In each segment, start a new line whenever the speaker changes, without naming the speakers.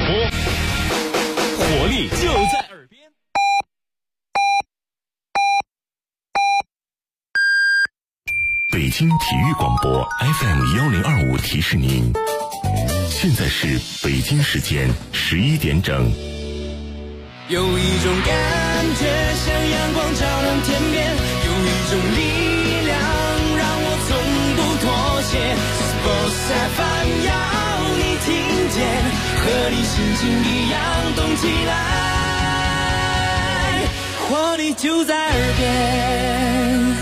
活力就在耳边。
北京体育广播 FM1025提示您，现在是北京时间11点整。
有一种感觉像阳光照亮天边，有一种力量让我从不妥协。Sports FM 要你听见，和你心情一样动起来，活力就在耳边。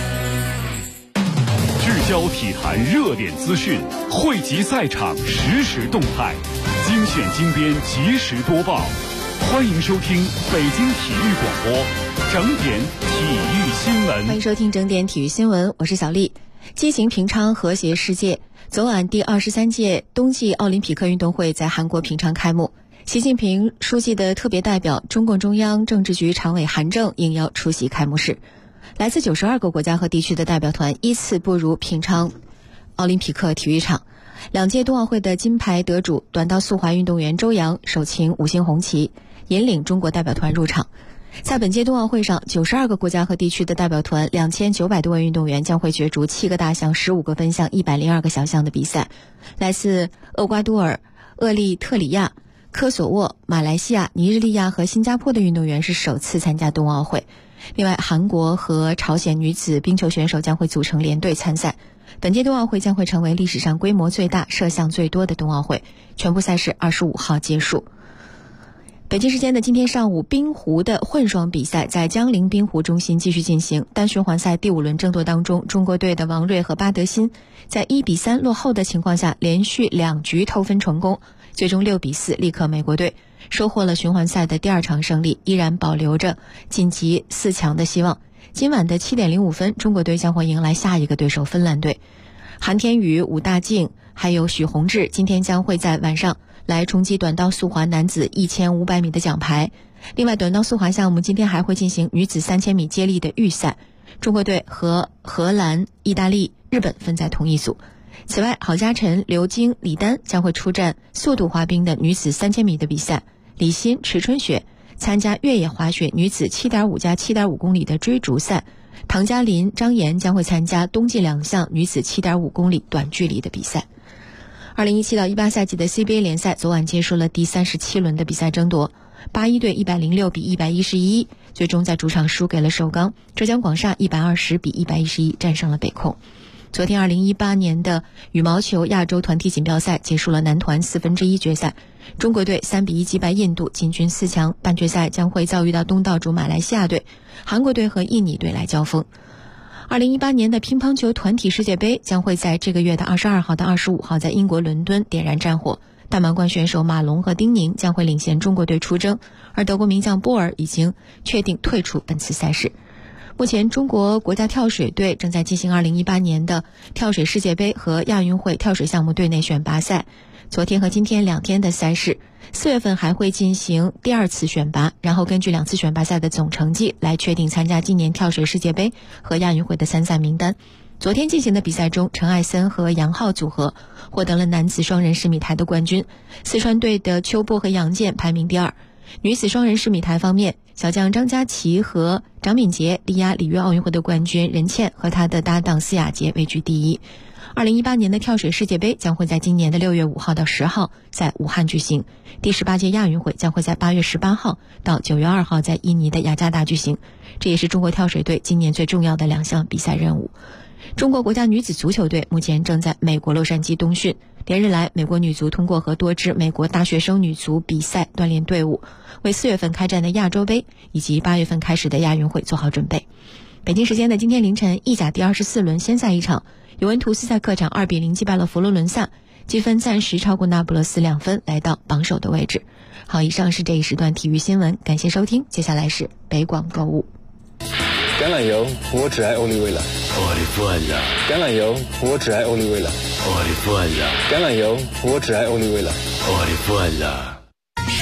聚焦体坛热点资讯，汇集赛场实时动态，精选精编及时播报。欢迎收听北京体育广播整点体育新闻。
欢迎收听整点体育新闻，我是小丽。激情平昌，和谐世界。昨晚第23届冬季奥林匹克运动会在韩国平昌开幕。习近平书记的特别代表、中共中央政治局常委韩正应邀出席开幕式。来自92个国家和地区的代表团依次步入平昌奥林匹克体育场。2届冬奥会的金牌得主短道速滑运动员周洋手擎5星红旗，引领中国代表团入场。在本届冬奥会上，92个国家和地区的代表团2900多位运动员将会角逐7个大项、15个分项、102个小项的比赛。来自厄瓜多尔、厄立特里亚、科索沃、马来西亚、尼日利亚和新加坡的运动员是首次参加冬奥会。另外，韩国和朝鲜女子冰球选手将会组成联队参赛。本届冬奥会将会成为历史上规模最大、摄像最多的冬奥会。全部赛事25号结束。北京时间的今天上午，冰壶的混双比赛在江陵冰壶中心继续进行。单循环赛第5轮争夺当中，中国队的王睿和巴德辛在1-3落后的情况下，连续2局偷分成功，最终6-4力克美国队，收获了循环赛的第2场胜利，依然保留着晋级4强的希望。今晚的7点05分，中国队将会迎来下一个对手芬兰队。韩天宇、武大靖还有许宏志今天将会在晚上来冲击短道速滑男子1500米的奖牌。另外，短道速滑项目今天还会进行女子3000米接力的预赛，中国队和荷兰、意大利、日本分在同一组。此外，郝佳晨、刘晶、李丹将会出战速度滑冰的女子3000米的比赛，李欣、池春雪参加越野滑雪女子 7.5+7.5 公里的追逐赛，唐嘉林、张岩将会参加冬季2项女子 7.5 公里短距离的比赛。2017到18赛季的 CBA 联赛昨晚结束了第37轮的比赛争夺，81队106比111，最终在主场输给了首钢。浙江广厦120比111战胜了北控。昨天2018年的羽毛球亚洲团体锦标赛结束了男团1/4决赛，中国队3-1击败印度，进军4强。半决赛将会遭遇到东道主马来西亚队，韩国队和印尼队来交锋。2018年的乒乓球团体世界杯将会在这个月的22号到25号在英国伦敦点燃战火，大满贯选手马龙和丁宁将会领衔中国队出征，而德国名将波尔已经确定退出本次赛事。目前中国国家跳水队正在进行2018年的跳水世界杯和亚运会跳水项目队内选拔赛，昨天和今天2天的赛事，4月份还会进行第2次选拔，然后根据2次选拔赛的总成绩来确定参加今年跳水世界杯和亚运会的参赛名单。昨天进行的比赛中，陈艾森和杨昊组合获得了男子双人10米台的冠军，四川队的邱波和杨健排名第2。女子双人10米台方面，小将张家齐和张敏杰力压里约奥运会的冠军任茜和她的搭档司雅洁位居第1。2018年的跳水世界杯将会在今年的6月5号到10号在武汉举行，第18届亚运会将会在8月18号到9月2号在印尼的雅加达举行，这也是中国跳水队今年最重要的2项比赛任务。中国国家女子足球队目前正在美国洛杉矶冬训，连日来美国女足通过和多支美国大学生女足比赛锻炼队伍，为4月份开战的亚洲杯以及8月份开始的亚运会做好准备。北京时间的今天凌晨，意甲第24轮先赛一场，尤文图斯在客场2-0击败了佛罗伦萨，积分暂时超过那不勒斯2分，来到榜首的位置。好，以上是这一时段体育新闻，感谢收听，接下来是北广购物。
橄榄油，我只爱欧丽味了。橄榄油，我只爱欧丽味了。橄榄油，我只爱欧丽味了。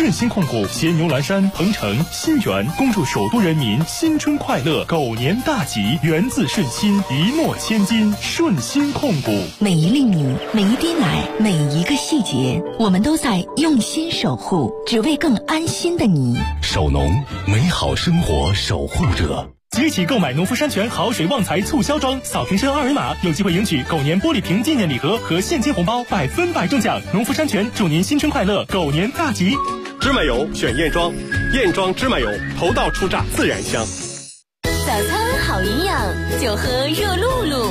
顺心控股、咸牛栏山、鹏城、新源，恭祝首都人民新春快乐，狗年大吉，源自顺心，一诺千金。顺心控股，
每一粒米，每一滴奶，每一个细节，我们都在用心守护，只为更安心的你。
守农，美好生活守护者。即日起购买农夫山泉好水旺财促销装，扫瓶身2维码，有机会赢取狗年玻璃瓶纪念礼盒和现金红包，100%中奖。农夫山泉祝您新春快乐，狗年大吉。
芝麻油选燕庄，燕庄芝麻油，头道出榨自然香。
早餐好营养，就喝热露露。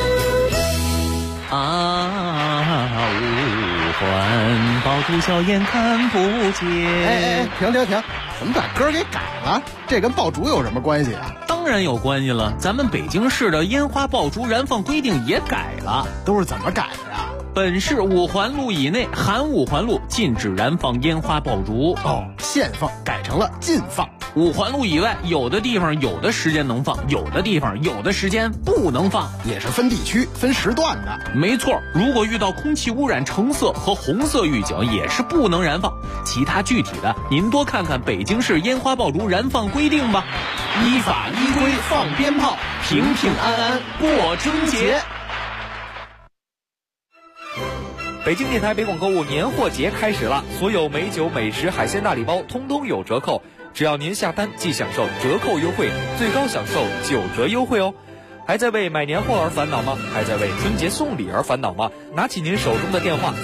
五环爆竹硝烟看不见。
停！怎么把歌给改了？这跟爆竹有什么关系啊？
当然有关系了，咱们北京市的烟花爆竹燃放规定也改了。
都是怎么改的呀？
本市5环路以内含5环路禁止燃放烟花爆竹。
限放改成了禁放。
5环路以外，有的地方有的时间能放，有的地方有的时间不能放，
也是分地区、分时段的。
没错，如果遇到空气污染橙色和红色预警，也是不能燃放。其他具体的，您多看看北京市烟花爆竹燃放规定吧。依法依规放鞭炮，平平安安过春节。
北京电台北广购物年货节开始了，所有美酒、美食、海鲜大礼包通通有折扣。 只要您下单，即享受折扣优惠，最高享受9折优惠哦！还在为买年货而烦恼吗？还在为春节送礼而烦恼吗？拿起您手中的电话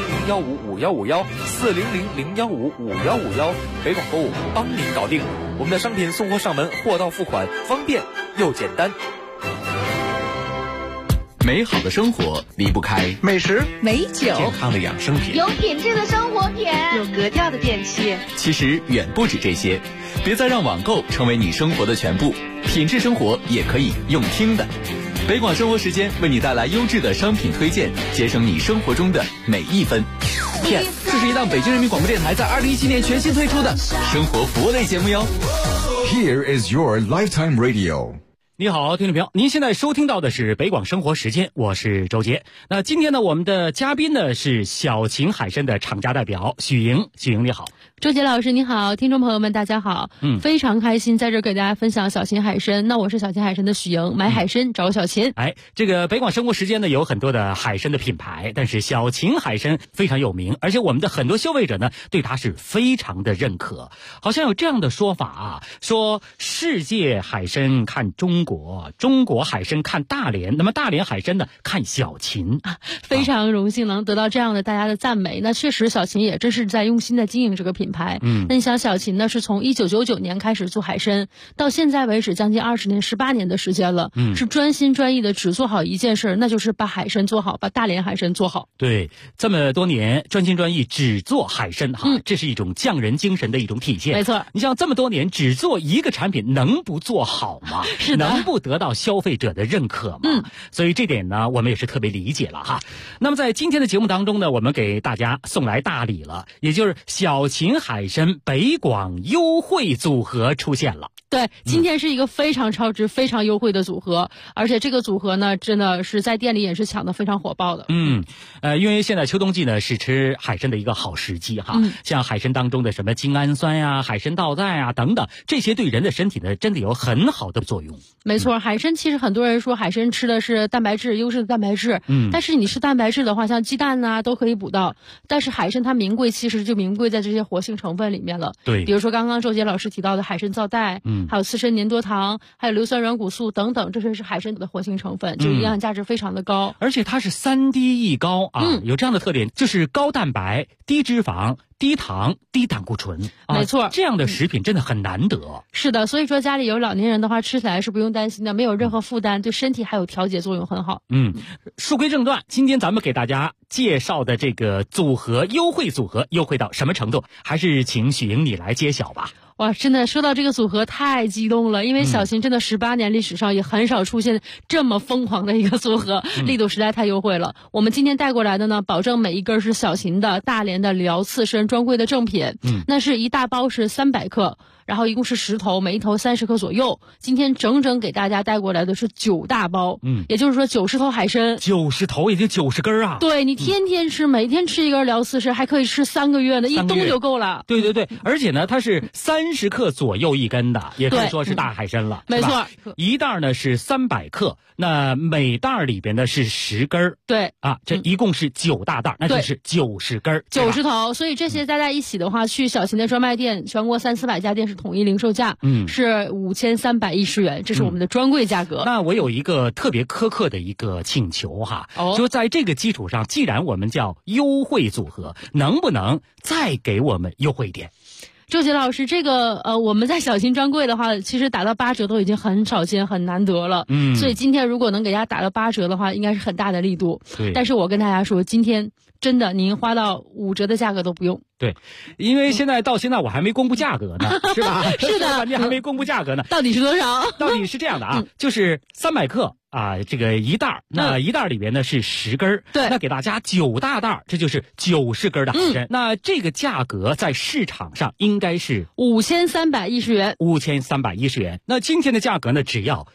，4000-0155-5151，4000-0155-5151，北广购物帮您搞定。我们的商品送货上门，货到付款，方便又简单。
美好的生活离不开
美食、
美酒、
健康的养生品，
有品质的生活品，
有格调的电器。
其实远不止这些，别再让网购成为你生活的全部，品质生活也可以用听的。北广生活时间为你带来优质的商品推荐，节省你生活中的每一分。Yes， 这是一档北京人民广播电台在2017年全新推出的生活服务类节目哟。
Here is your lifetime radio。
你好，听众朋友，您现在收听到的是北广生活时间，我是周杰。那今天呢，我们的嘉宾呢是小秦海参的厂家代表许莹。许莹你好。
周杰老师你好，听众朋友们大家好。非常开心在这给大家分享小秦海参。那我是小秦海参的许莹，买海参找小秦。
这个北广生活时间呢有很多的海参的品牌，但是小秦海参非常有名，而且我们的很多消费者呢对它是非常的认可。好像有这样的说法啊，说世界海参看中国，中国海参看大连，那么大连海参呢看小秦。
非常荣幸能得到这样的大家的赞美。那确实小秦也真是在用心的经营这个品牌。那你想小秦呢是从1999年开始做海参，到现在为止将近20年、18年的时间了，是专心专意的只做好一件事，那就是把海参做好，把大连海参做好。
对，这么多年专心专意只做海参这是一种匠人精神的一种体现。
没错，
你像这么多年只做一个产品，能不做好吗？
是的，
能不得到消费者的认可吗？所以这点呢，我们也是特别理解了哈。那么在今天的节目当中呢，我们给大家送来大礼了，也就是小秦海参北广优惠组合出现了。
对，今天是一个非常超值、非常优惠的组合，而且这个组合呢，真的是在店里也是抢得非常火爆的。
因为现在秋冬季呢是吃海参的一个好时机哈。像海参当中的什么精氨酸呀、海参皂苷啊等等，这些对人的身体呢真的有很好的作用。
没错，海参其实很多人说海参吃的是蛋白质，优质的蛋白质。但是你吃蛋白质的话，像鸡蛋呐都可以补到。但是海参它名贵，其实就名贵在这些活性成分里面了。
对，
比如说刚刚周杰老师提到的海参皂苷，还有刺参粘多糖，还有硫酸软骨素等等，这些是海参的活性成分，就营养价值非常的高。
而且它是3低一高啊，有这样的特点，就是高蛋白、低脂肪、低糖、低胆固醇。
没错，
这样的食品真的很难得。
是的，所以说家里有老年人的话，吃起来是不用担心的，没有任何负担，对身体还有调节作用很好。
书归正传，今天咱们给大家介绍的这个组合优惠组合，优惠到什么程度？还是请许莹你来揭晓吧。
哇，真的说到这个组合太激动了，因为小秦真的18年历史上也很少出现这么疯狂的一个组合，力度实在太优惠了。我们今天带过来的呢，保证每一根是小秦的大连的辽刺参专柜的正品，那是一大包是300克， 然后一共是10头，每一头30克左右。今天整整给大家带过来的是9大包，也就是说90头海参
，90头也就90根啊。
对，你天天吃，每天吃一根聊40，还可以吃3个月呢，一冬就够了。
对对对，而且呢，它是30克左右一根的，也可以说是大海参了。
没错，
一袋呢是300克，那每袋里边呢是10根。
对
啊，这一共是9大袋，那就是90根
，90头。所以这些加在一起的话，去小秦的专卖店，全国300-400家店是统一零售价，是5310元，这是我们的专柜价格。
那我有一个特别苛刻的一个请求哈，就在这个基础上，既然我们叫优惠组合，能不能再给我们优惠一点？
周杰老师，这个我们在小秦专柜的话，其实打到8折都已经很少见、很难得了。所以今天如果能给大家打到8折的话，应该是很大的力度。
对。
但是我跟大家说，今天真的您花到5折的价格都不用。
对，因为到现在我还没公布价格呢，是吧？
是的，
你还没公布价格呢。
到底是多少？
到底是这样的啊，就是300克。这个一袋，那一袋里边呢是10根，
对，
那给大家9大袋，这就是90根的海参。那这个价格在市场上应该是
5310元
，5310元。那今天的价格呢，只要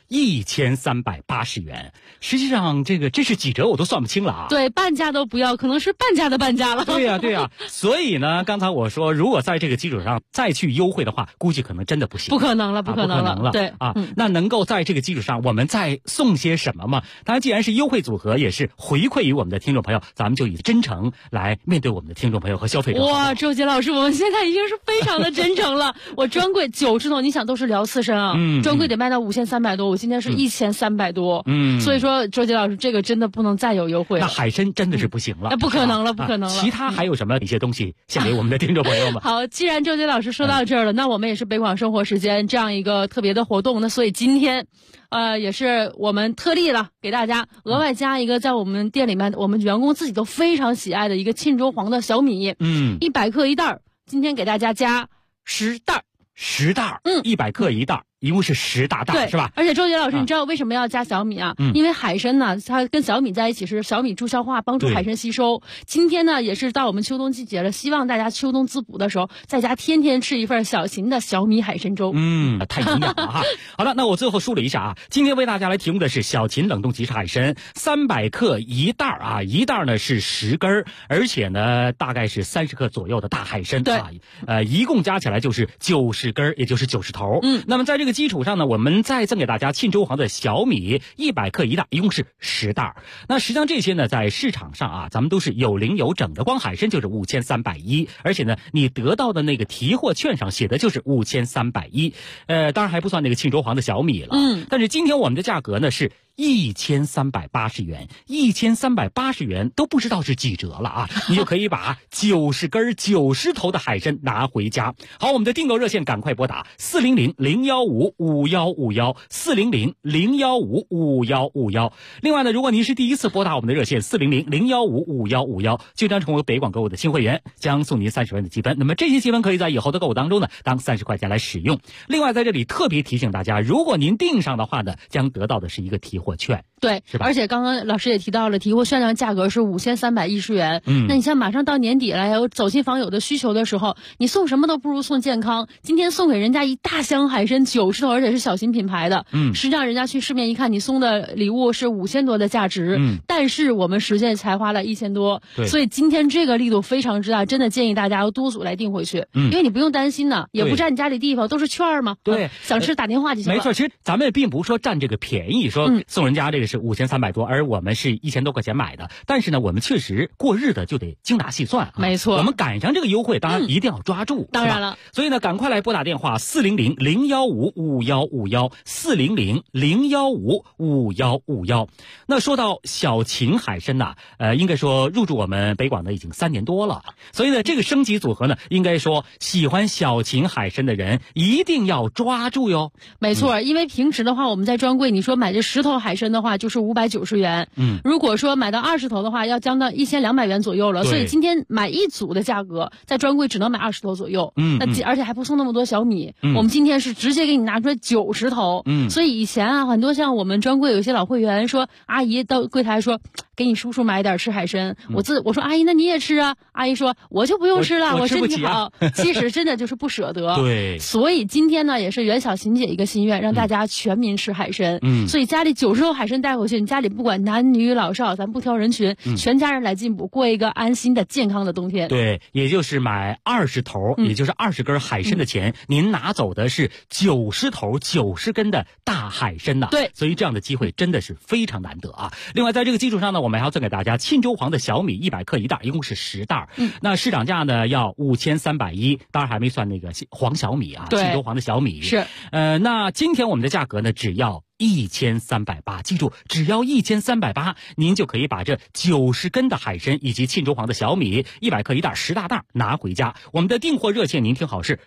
1380元。实际上，这是几折我都算不清了啊。
对，半价都不要，可能是半价的半价了。
对呀。所以呢，刚才我说，如果在这个基础上再去优惠的话，估计可能真的不行。
不可能了。
对啊，那能够在这个基础上，我们再送些什么嘛？当然，既然是优惠组合，也是回馈于我们的听众朋友，咱们就以真诚来面对我们的听众朋友和消费者。
哇，周杰老师，我们现在已经是非常的真诚了。我专柜90头，你想都是聊刺身啊，专柜得卖到5300多，我今天是1300多，所以说周杰老师，这个真的不能再有优惠了。
那海参真的是不行了，
那不可能了。
其他还有什么一些东西献给我们的听众朋友们？
好，既然周杰老师说到这儿了，那我们也是北广生活时间这样一个特别的活动，那所以今天。也是我们特例了，给大家额外加一个在我们店里面我们员工自己都非常喜爱的一个沁州黄的小米，100克一袋，今天给大家加10袋，100克一袋。一共是10大袋，是吧？ 而且周杰老师，你知道为什么要加小米啊？因为海参呢，它跟小米在一起是小米助消化，帮助海参吸收。今天呢，也是到我们秋冬季节了，希望大家秋冬滋补的时候，在家天天吃一份小秦的小米海参粥。
太营养了哈。好了，那我最后梳理一下啊，今天为大家来提供的是小秦冷冻即食海参，300克一袋啊，一袋呢是10根，而且呢大概是30克左右的大海参啊，一共加起来就是90根，也就是90头。那么在这个基础上呢，我们再赠给大家沁州黄的小米100克一袋，一共是10袋。那实际上这些呢，在市场上啊，咱们都是有零有整的，光海参就是5310，而且呢，你得到的那个提货券上写的就是5310，当然还不算那个沁州黄的小米了。但是今天我们的价格呢是1380元，1380元都不知道是几折了啊！你就可以把90根90头的海参拿回家。好，我们的订购热线赶快拨打400-015-5151，400-015-5151。另外呢，如果您是第一次拨打我们的热线400-015-5151，就将成为北广购物的新会员，将送您30元的积分。那么这些积分可以在以后的购物当中呢，当30块钱来使用。另外在这里特别提醒大家，如果您订上的话呢，将得到的是一个提货券。
对，而且刚刚老师也提到了，提货券上价格是5310元。那你像马上到年底了，还有走亲访友的需求的时候，你送什么都不如送健康。今天送给人家一大箱海参90头，而且是小秦品牌的。实际上人家去市面一看，你送的礼物是5000多的价值，但是我们实际才花了1000多。所以今天这个力度非常之大，真的建议大家要多组来订回去，因为你不用担心呢，也不占你家里地方，都是券嘛。
对，
想吃打电话就行了。
没错，其实咱们并不是说占这个便宜，说送人家这个是5300多，而我们是1000多块钱买的。但是呢，我们确实过日子就得精打细算啊。
没错，
我们赶上这个优惠，当然一定要抓住。
当然了，
所以呢，赶快来拨打电话400-015-5151，400-015-5151。那说到小秦海参呐，应该说入驻我们北广呢已经3年多了。所以呢，这个升级组合呢，应该说喜欢小秦海参的人一定要抓住哟。
没错，因为平时的话，我们在专柜，你说买这10头海海参的话就是590元，如果说买到20头的话要将到1200元左右了，所以今天买一组的价格在专柜只能买20头左右，而且还不送那么多小米，我们今天是直接给你拿出来90头，所以以前啊很多像我们专柜有些老会员说，阿姨到柜台说给你叔叔买点吃海参，我说阿姨那你也吃啊，阿姨说我就不用吃了，我身体好，其实真的就是不舍得。
对，
所以今天呢也是袁小琴姐一个心愿，让大家全民吃海参，所以家里90头海参带回去，你家里不管男女老少，咱不挑人群，全家人来进补，过一个安心的健康的冬天。
对，也就是买20头，也就是20根海参的钱，您拿走的是90头90根的大海参呐。
对，
所以这样的机会真的是非常难得啊。另外在这个基础上呢，我们还要赠给大家沁州黄的小米100克一袋，一共是10袋，那市场价呢要5310，当然还没算那个黄小米啊，沁州黄的小米
是，
那今天我们的价格呢只要1380，记住，只要1380，您就可以把这90根的海参以及沁州黄的小米100克一袋10大袋拿回家。我们的订货热线您听好是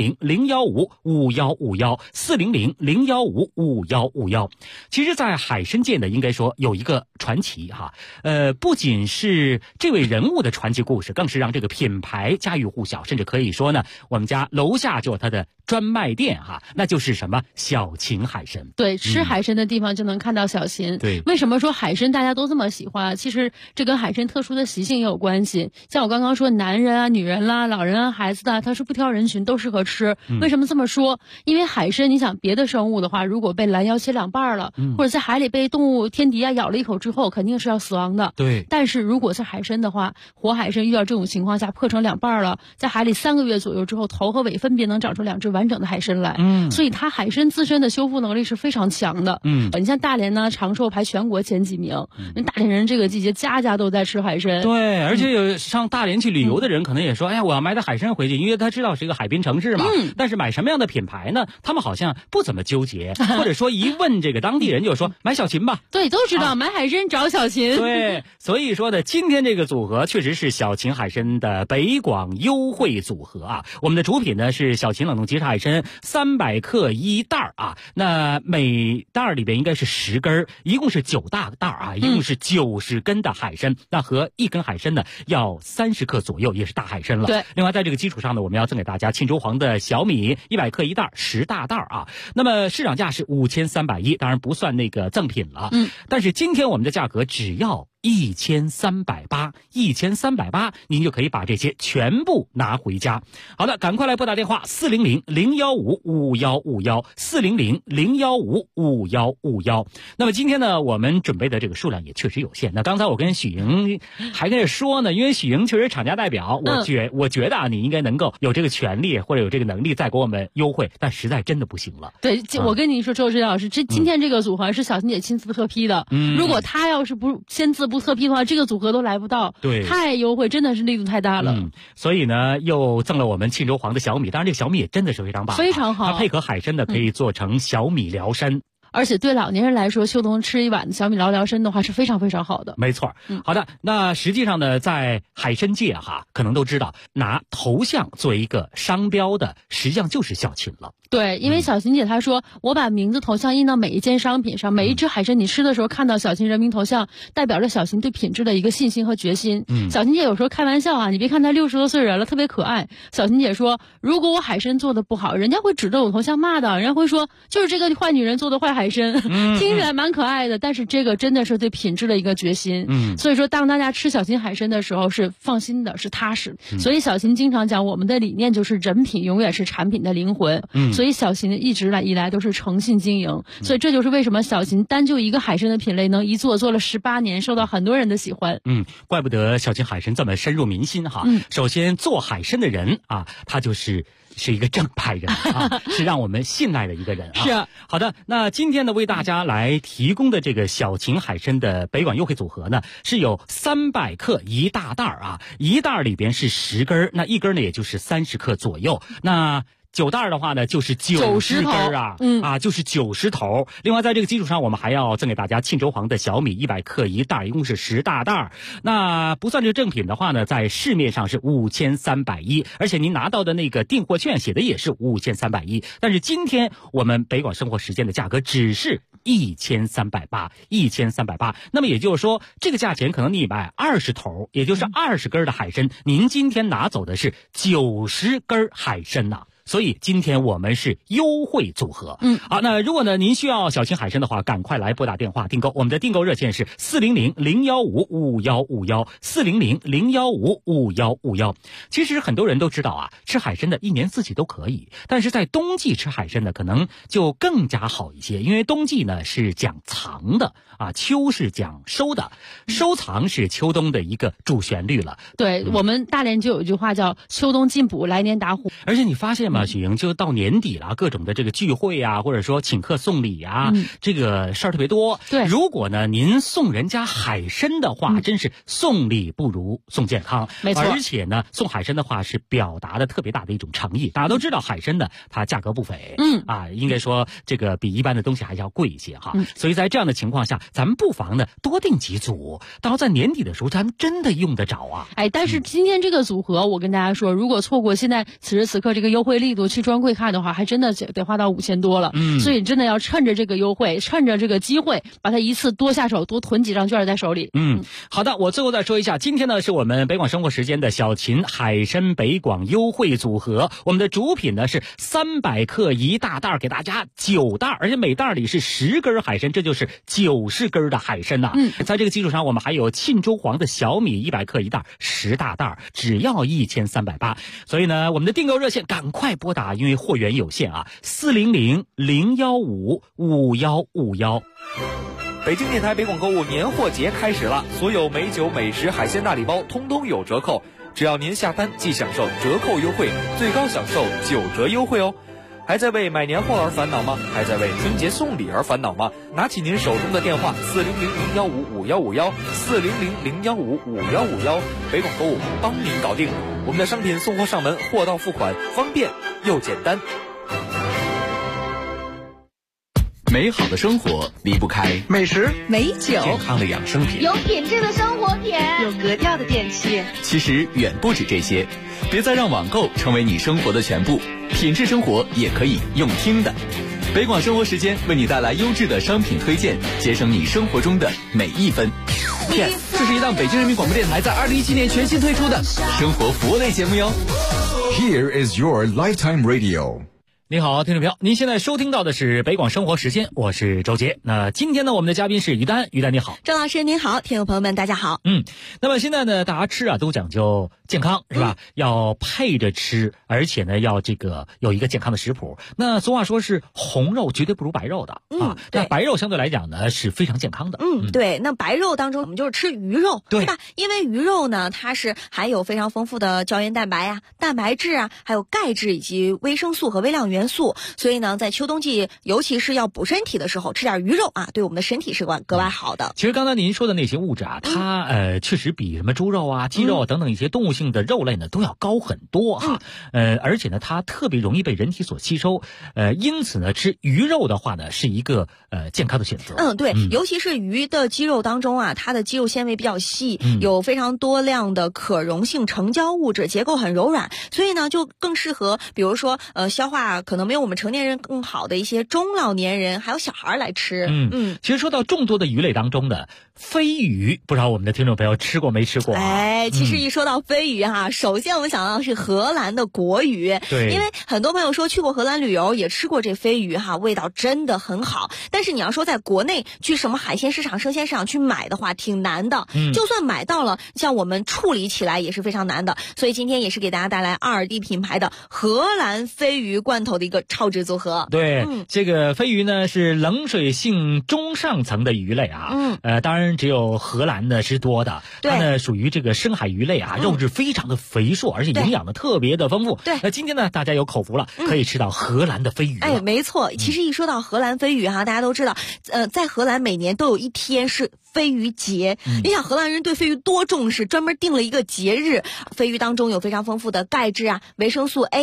400-015-5151，400-015-5151。其实在海参界呢，应该说有一个传奇哈，不仅是这位人物的传奇故事，更是让这个品牌家喻户晓，甚至可以说呢，我们家楼下就有它的专卖店哈，那就是什么小秦海参。
对，吃海参的地方就能看到小秦。
对，
为什么说海参大家都这么喜欢？其实这跟海参特殊的习性也有关系。像我刚刚说，男人啊、女人啦、老人啊、孩子啊，他是不挑人群，都适合吃。为什么这么说？因为海参，你想别的生物的话，如果被拦腰切2半了，或者在海里被动物天敌啊咬了一口之后，肯定是要死亡的。
对。
但是如果是海参的话，活海参遇到这种情况下破成2半了，在海里3个月左右之后，头和尾分别能长出2只完整的海参来。所以它海参自身的修复能力是非常强的。你像大连呢，长寿排全国前几名。那大连人这个季节家家都在吃海参。
对，而且有上大连去旅游的人可能也说，哎呀，我要买点海参回去，因为他知道是一个海滨城市嘛。但是买什么样的品牌呢？他们好像不怎么纠结，或者说一问这个当地人就说买小秦吧。
对，都知道买海参找小秦。
对，所以说呢，今天这个组合确实是小秦海参的北广优惠组合啊。我们的主品呢是小秦冷冻即食海参300克一袋啊，那每袋里边应该是10根，一共是9大袋啊，一共是90根的海参，那和1根海参呢要30克左右，也是大海参了。
对，
另外在这个基础上呢，我们要赠给大家沁州黄的小米100克一袋10大袋啊，那么市场价是5310，当然不算那个赠品了。但是今天我们的价格只要1380，1380，您就可以把这些全部拿回家。好的，赶快来拨打电话400-015-5151，400-015-5151。那么今天呢，我们准备的这个数量也确实有限。那刚才我跟许莹还跟着说呢，因为许莹确实厂家代表，我觉得啊，你应该能够有这个权利或者有这个能力再给我们优惠，但实在真的不行了。
对，我跟您说，周指导老师，今天这个组合是小秦姐亲自特批的。如果她要是不签字不特批的话，这个组合都来不到。
对，
太优惠，真的是力度太大了。
所以呢，又赠了我们沁州黄的小米，当然这个小米也真的是非常棒，
非常好。
它配合海参的可以做成小米辽参。
而且对老年人来说，秋冬吃一碗小米辽参的话是非常非常好的。
没错。好的，那实际上呢，在海参界哈，可能都知道拿头像作为一个商标的，实际上就是小秦了。
对，因为小秦姐她说，我把名字头像印到每一件商品上，每一只海参你吃的时候看到小秦人民头像，代表着小秦对品质的一个信心和决心。小秦姐有时候开玩笑啊，你别看她60多岁人了，特别可爱。小秦姐说，如果我海参做的不好，人家会指着我头像骂的，人家会说就是这个坏女人做的坏海参，听起来蛮可爱的，但是这个真的是对品质的一个决心。所以说当大家吃小秦海参的时候是放心的，是踏实。所以小秦经常讲，我们的理念就是人品永远是产品的灵魂。所以小秦一直以来都是诚信经营，所以这就是为什么小秦单就一个海参的品类能一做了18年，受到很多人的喜欢。
怪不得小秦海参这么深入民心哈。首先做海参的人啊，他是一个正派人啊，是让我们信赖的一个人啊。
是。
好的，那今天呢为大家来提供的这个小秦海参的北广优惠组合呢，是有300克一大袋啊，一袋里边是10根，那一根呢也就是30克左右。那 9袋的话呢，就是90根啊，就是90头。另外，在这个基础上，我们还要赠给大家沁州黄的小米100克1袋，一共是10大袋。那不算这个正品的话呢，在市面上是5310，而且您拿到的那个订货券写的也是5310。但是今天我们北广生活时间的价格只是1380，1380。那么也就是说，这个价钱可能你买20头，也就是20根的海参，您今天拿走的是90根海参呐。所以今天我们是优惠组合。好，那如果呢您需要小青海参的话，赶快来拨打电话订购。我们的订购热线是400-015-5151，400-015-5151。其实很多人都知道啊，吃海参的一年四季都可以，但是在冬季吃海参呢，可能就更加好一些，因为冬季呢是讲藏的啊，秋是讲收的，收藏是秋冬的一个主旋律了。
对，我们大连就有一句话叫秋冬进补，来年打虎。
而且你发现吗，许莹，就到年底了，各种的这个聚会啊，或者说请客送礼啊，这个事儿特别多。
对，
如果呢您送人家海参的话，真是送礼不如送健康。
没错，
而且呢送海参的话是表达的特别大的一种诚意。大家都知道海参呢它价格不菲，应该说这个比一般的东西还要贵一些哈。所以在这样的情况下，咱们不妨呢多订几组，到在年底的时候咱们真的用得着啊。
但是今天这个组合，我跟大家说，如果错过现在此时此刻这个优惠力度去专柜看的话，还真的得花到5000多了。所以真的要趁着这个优惠，趁着这个机会，把它一次多下手，多囤几张券在手里。
好的，我最后再说一下，今天呢是我们北广生活时间的小秦海参北广优惠组合，我们的主品呢是300克1大袋，给大家9袋，而且每袋里是10根海参，这就是90根的海参呐。在这个基础上，我们还有沁州黄的小米100克1袋10大袋，只要1380。所以呢，我们的订购热线赶快拨打，因为货源有限啊，400-015-5151。
北京电台北广购物年货节开始了，所有美酒美食海鲜大礼包通通有折扣，只要您下单即享受折扣优惠，最高享受9折优惠哦。还在为买年货而烦恼吗？还在为春节送礼而烦恼吗？拿起您手中的电话，400-015-5151，400-015-5151，北广购物帮您搞定。我们的商品送货上门，货到付款，方便又简单。
美好的生活离不开
美食、
美酒、
健康的养生品、
有品质的生活品、
有格调的电器。
其实远不止这些，别再让网购成为你生活的全部，品质生活也可以用听的。北广生活时间为你带来优质的商品推荐，节省你生活中的每一分。Yes， 这是一档北京人民广播电台在2017年全新推出的生活服务类节目哟。
Here is your lifetime radio。
你好，听众朋友，您现在收听到的是北广生活时间，我是周杰。那今天呢，我们的嘉宾是于丹，于丹你好。
郑老师您好，听众朋友们大家好。
那么现在呢，大家吃啊都讲究健康是吧？要配着吃，而且呢要这个有一个健康的食谱。那俗话说是红肉绝对不如白肉的啊。那白肉相对来讲呢是非常健康的。
对。那白肉当中我们就是吃鱼肉，对吧？因为鱼肉呢它是含有非常丰富的胶原蛋白啊、蛋白质啊，还有钙质以及维生素和微量元素，所以呢在秋冬季尤其是要补身体的时候，吃点鱼肉啊对我们的身体是格外好的。
其实刚才您说的那些物质啊，它确实比什么猪肉啊、鸡肉啊等等一些动物性的肉类呢都要高很多哈。而且呢它特别容易被人体所吸收，因此呢吃鱼肉的话呢是一个健康的选择。
对，尤其是鱼的肌肉当中啊，它的肌肉纤维比较细，有非常多量的可溶性成胶物质，结构很柔软，所以呢就更适合比如说消化可能没有我们成年人更好的一些中老年人还有小孩来吃。
其实说到众多的鱼类当中的飞鱼，不知道我们的听众朋友吃过没吃过
其实一说到飞鱼首先我们想到的是荷兰的国鱼。
对，
因为很多朋友说去过荷兰旅游也吃过这飞鱼味道真的很好，但是你要说在国内去什么海鲜市场、生鲜市场去买的话挺难的。就算买到了，像我们处理起来也是非常难的。所以今天也是给大家带来2D 品牌的荷兰飞鱼罐头的一个超值组合。
对，这个飞鱼呢是冷水性中上层的鱼类啊。当然只有荷兰的是多的，它呢属于这个深海鱼类啊，肉质非常的肥硕，而且营养的特别的丰富。
对，
那今天呢大家有口福了，可以吃到荷兰的飞鱼了。
没错，其实一说到荷兰飞鱼大家都知道在荷兰每年都有一天是飞鱼节。你想荷兰人对飞鱼多重视，专门定了一个节日。飞鱼当中有非常丰富的钙质啊、维生素 A 呀、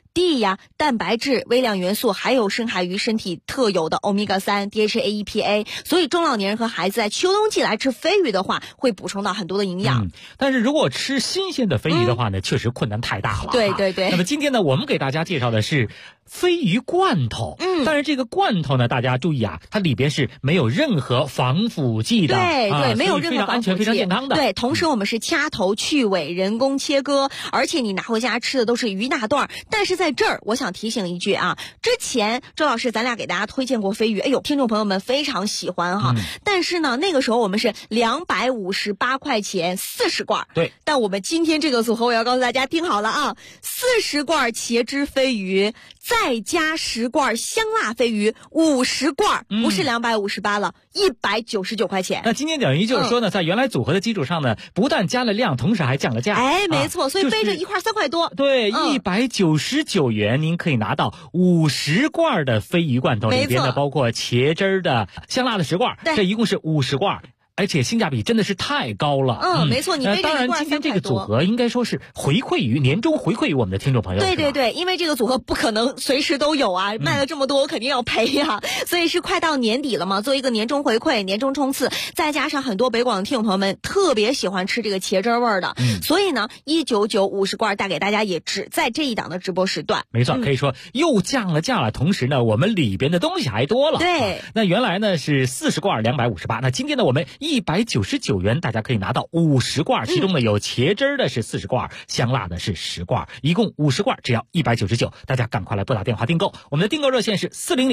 D 呀、蛋白质、微量元素，还有深海鱼身体特有的欧米伽3、DHA、EPA。所以中老年人和孩子在秋冬季来吃飞鱼的话，会补充到很多的营养。
但是如果吃新鲜的飞鱼的话呢，确实困难太大了。
对对对。
那么今天呢，我们给大家介绍的是飞鱼罐头。但是这个罐头呢，大家注意啊，它里边是没有任何防腐剂的。
对对，没有任何防腐剂，
非常安全、非常健康的。
对，同时我们是掐头去尾，人工切割，而且你拿回家吃的都是鱼大段。但是在这儿，我想提醒一句啊，之前周老师咱俩给大家推荐过飞鱼，哎呦，听众朋友们非常喜欢哈。但是呢，那个时候我们是258块钱40罐。
对。
但我们今天这个组合，我要告诉大家，听好了啊，40罐茄汁飞鱼，再加10罐香辣飞鱼，50罐，不是258了，199块钱。
那今天等于就是说呢，在原来组合的基础上呢，不但加了量，同时还降了价。
哎，没错，所以背着一块3块多。
对，199元您可以拿到50罐的飞鱼罐头，里边呢包括茄汁的、香辣的10罐，这一共是50罐。而且性价比真的是太高了。
没错，你背着一罐3块多。
当然，今天这个组合应该说是回馈于年终回馈于我们的听众朋友。
对对对，因为这个组合不可能随时都有啊，卖了这么多，我肯定要赔呀。所以是快到年底了嘛，做一个年终回馈、年终冲刺，再加上很多北广的听众朋友们特别喜欢吃这个茄汁味的，所以呢，199 50罐带给大家也只在这一档的直播时段。
没错，可以说又降了价了，同时呢，我们里边的东西还多了。
对，
那原来呢是40罐258，那今天呢我们199元，大家可以拿到50罐，其中呢有茄汁的是40罐，香辣的是10罐，一共50罐，只要199，大家赶快来拨打电话订购。我们的订购热线是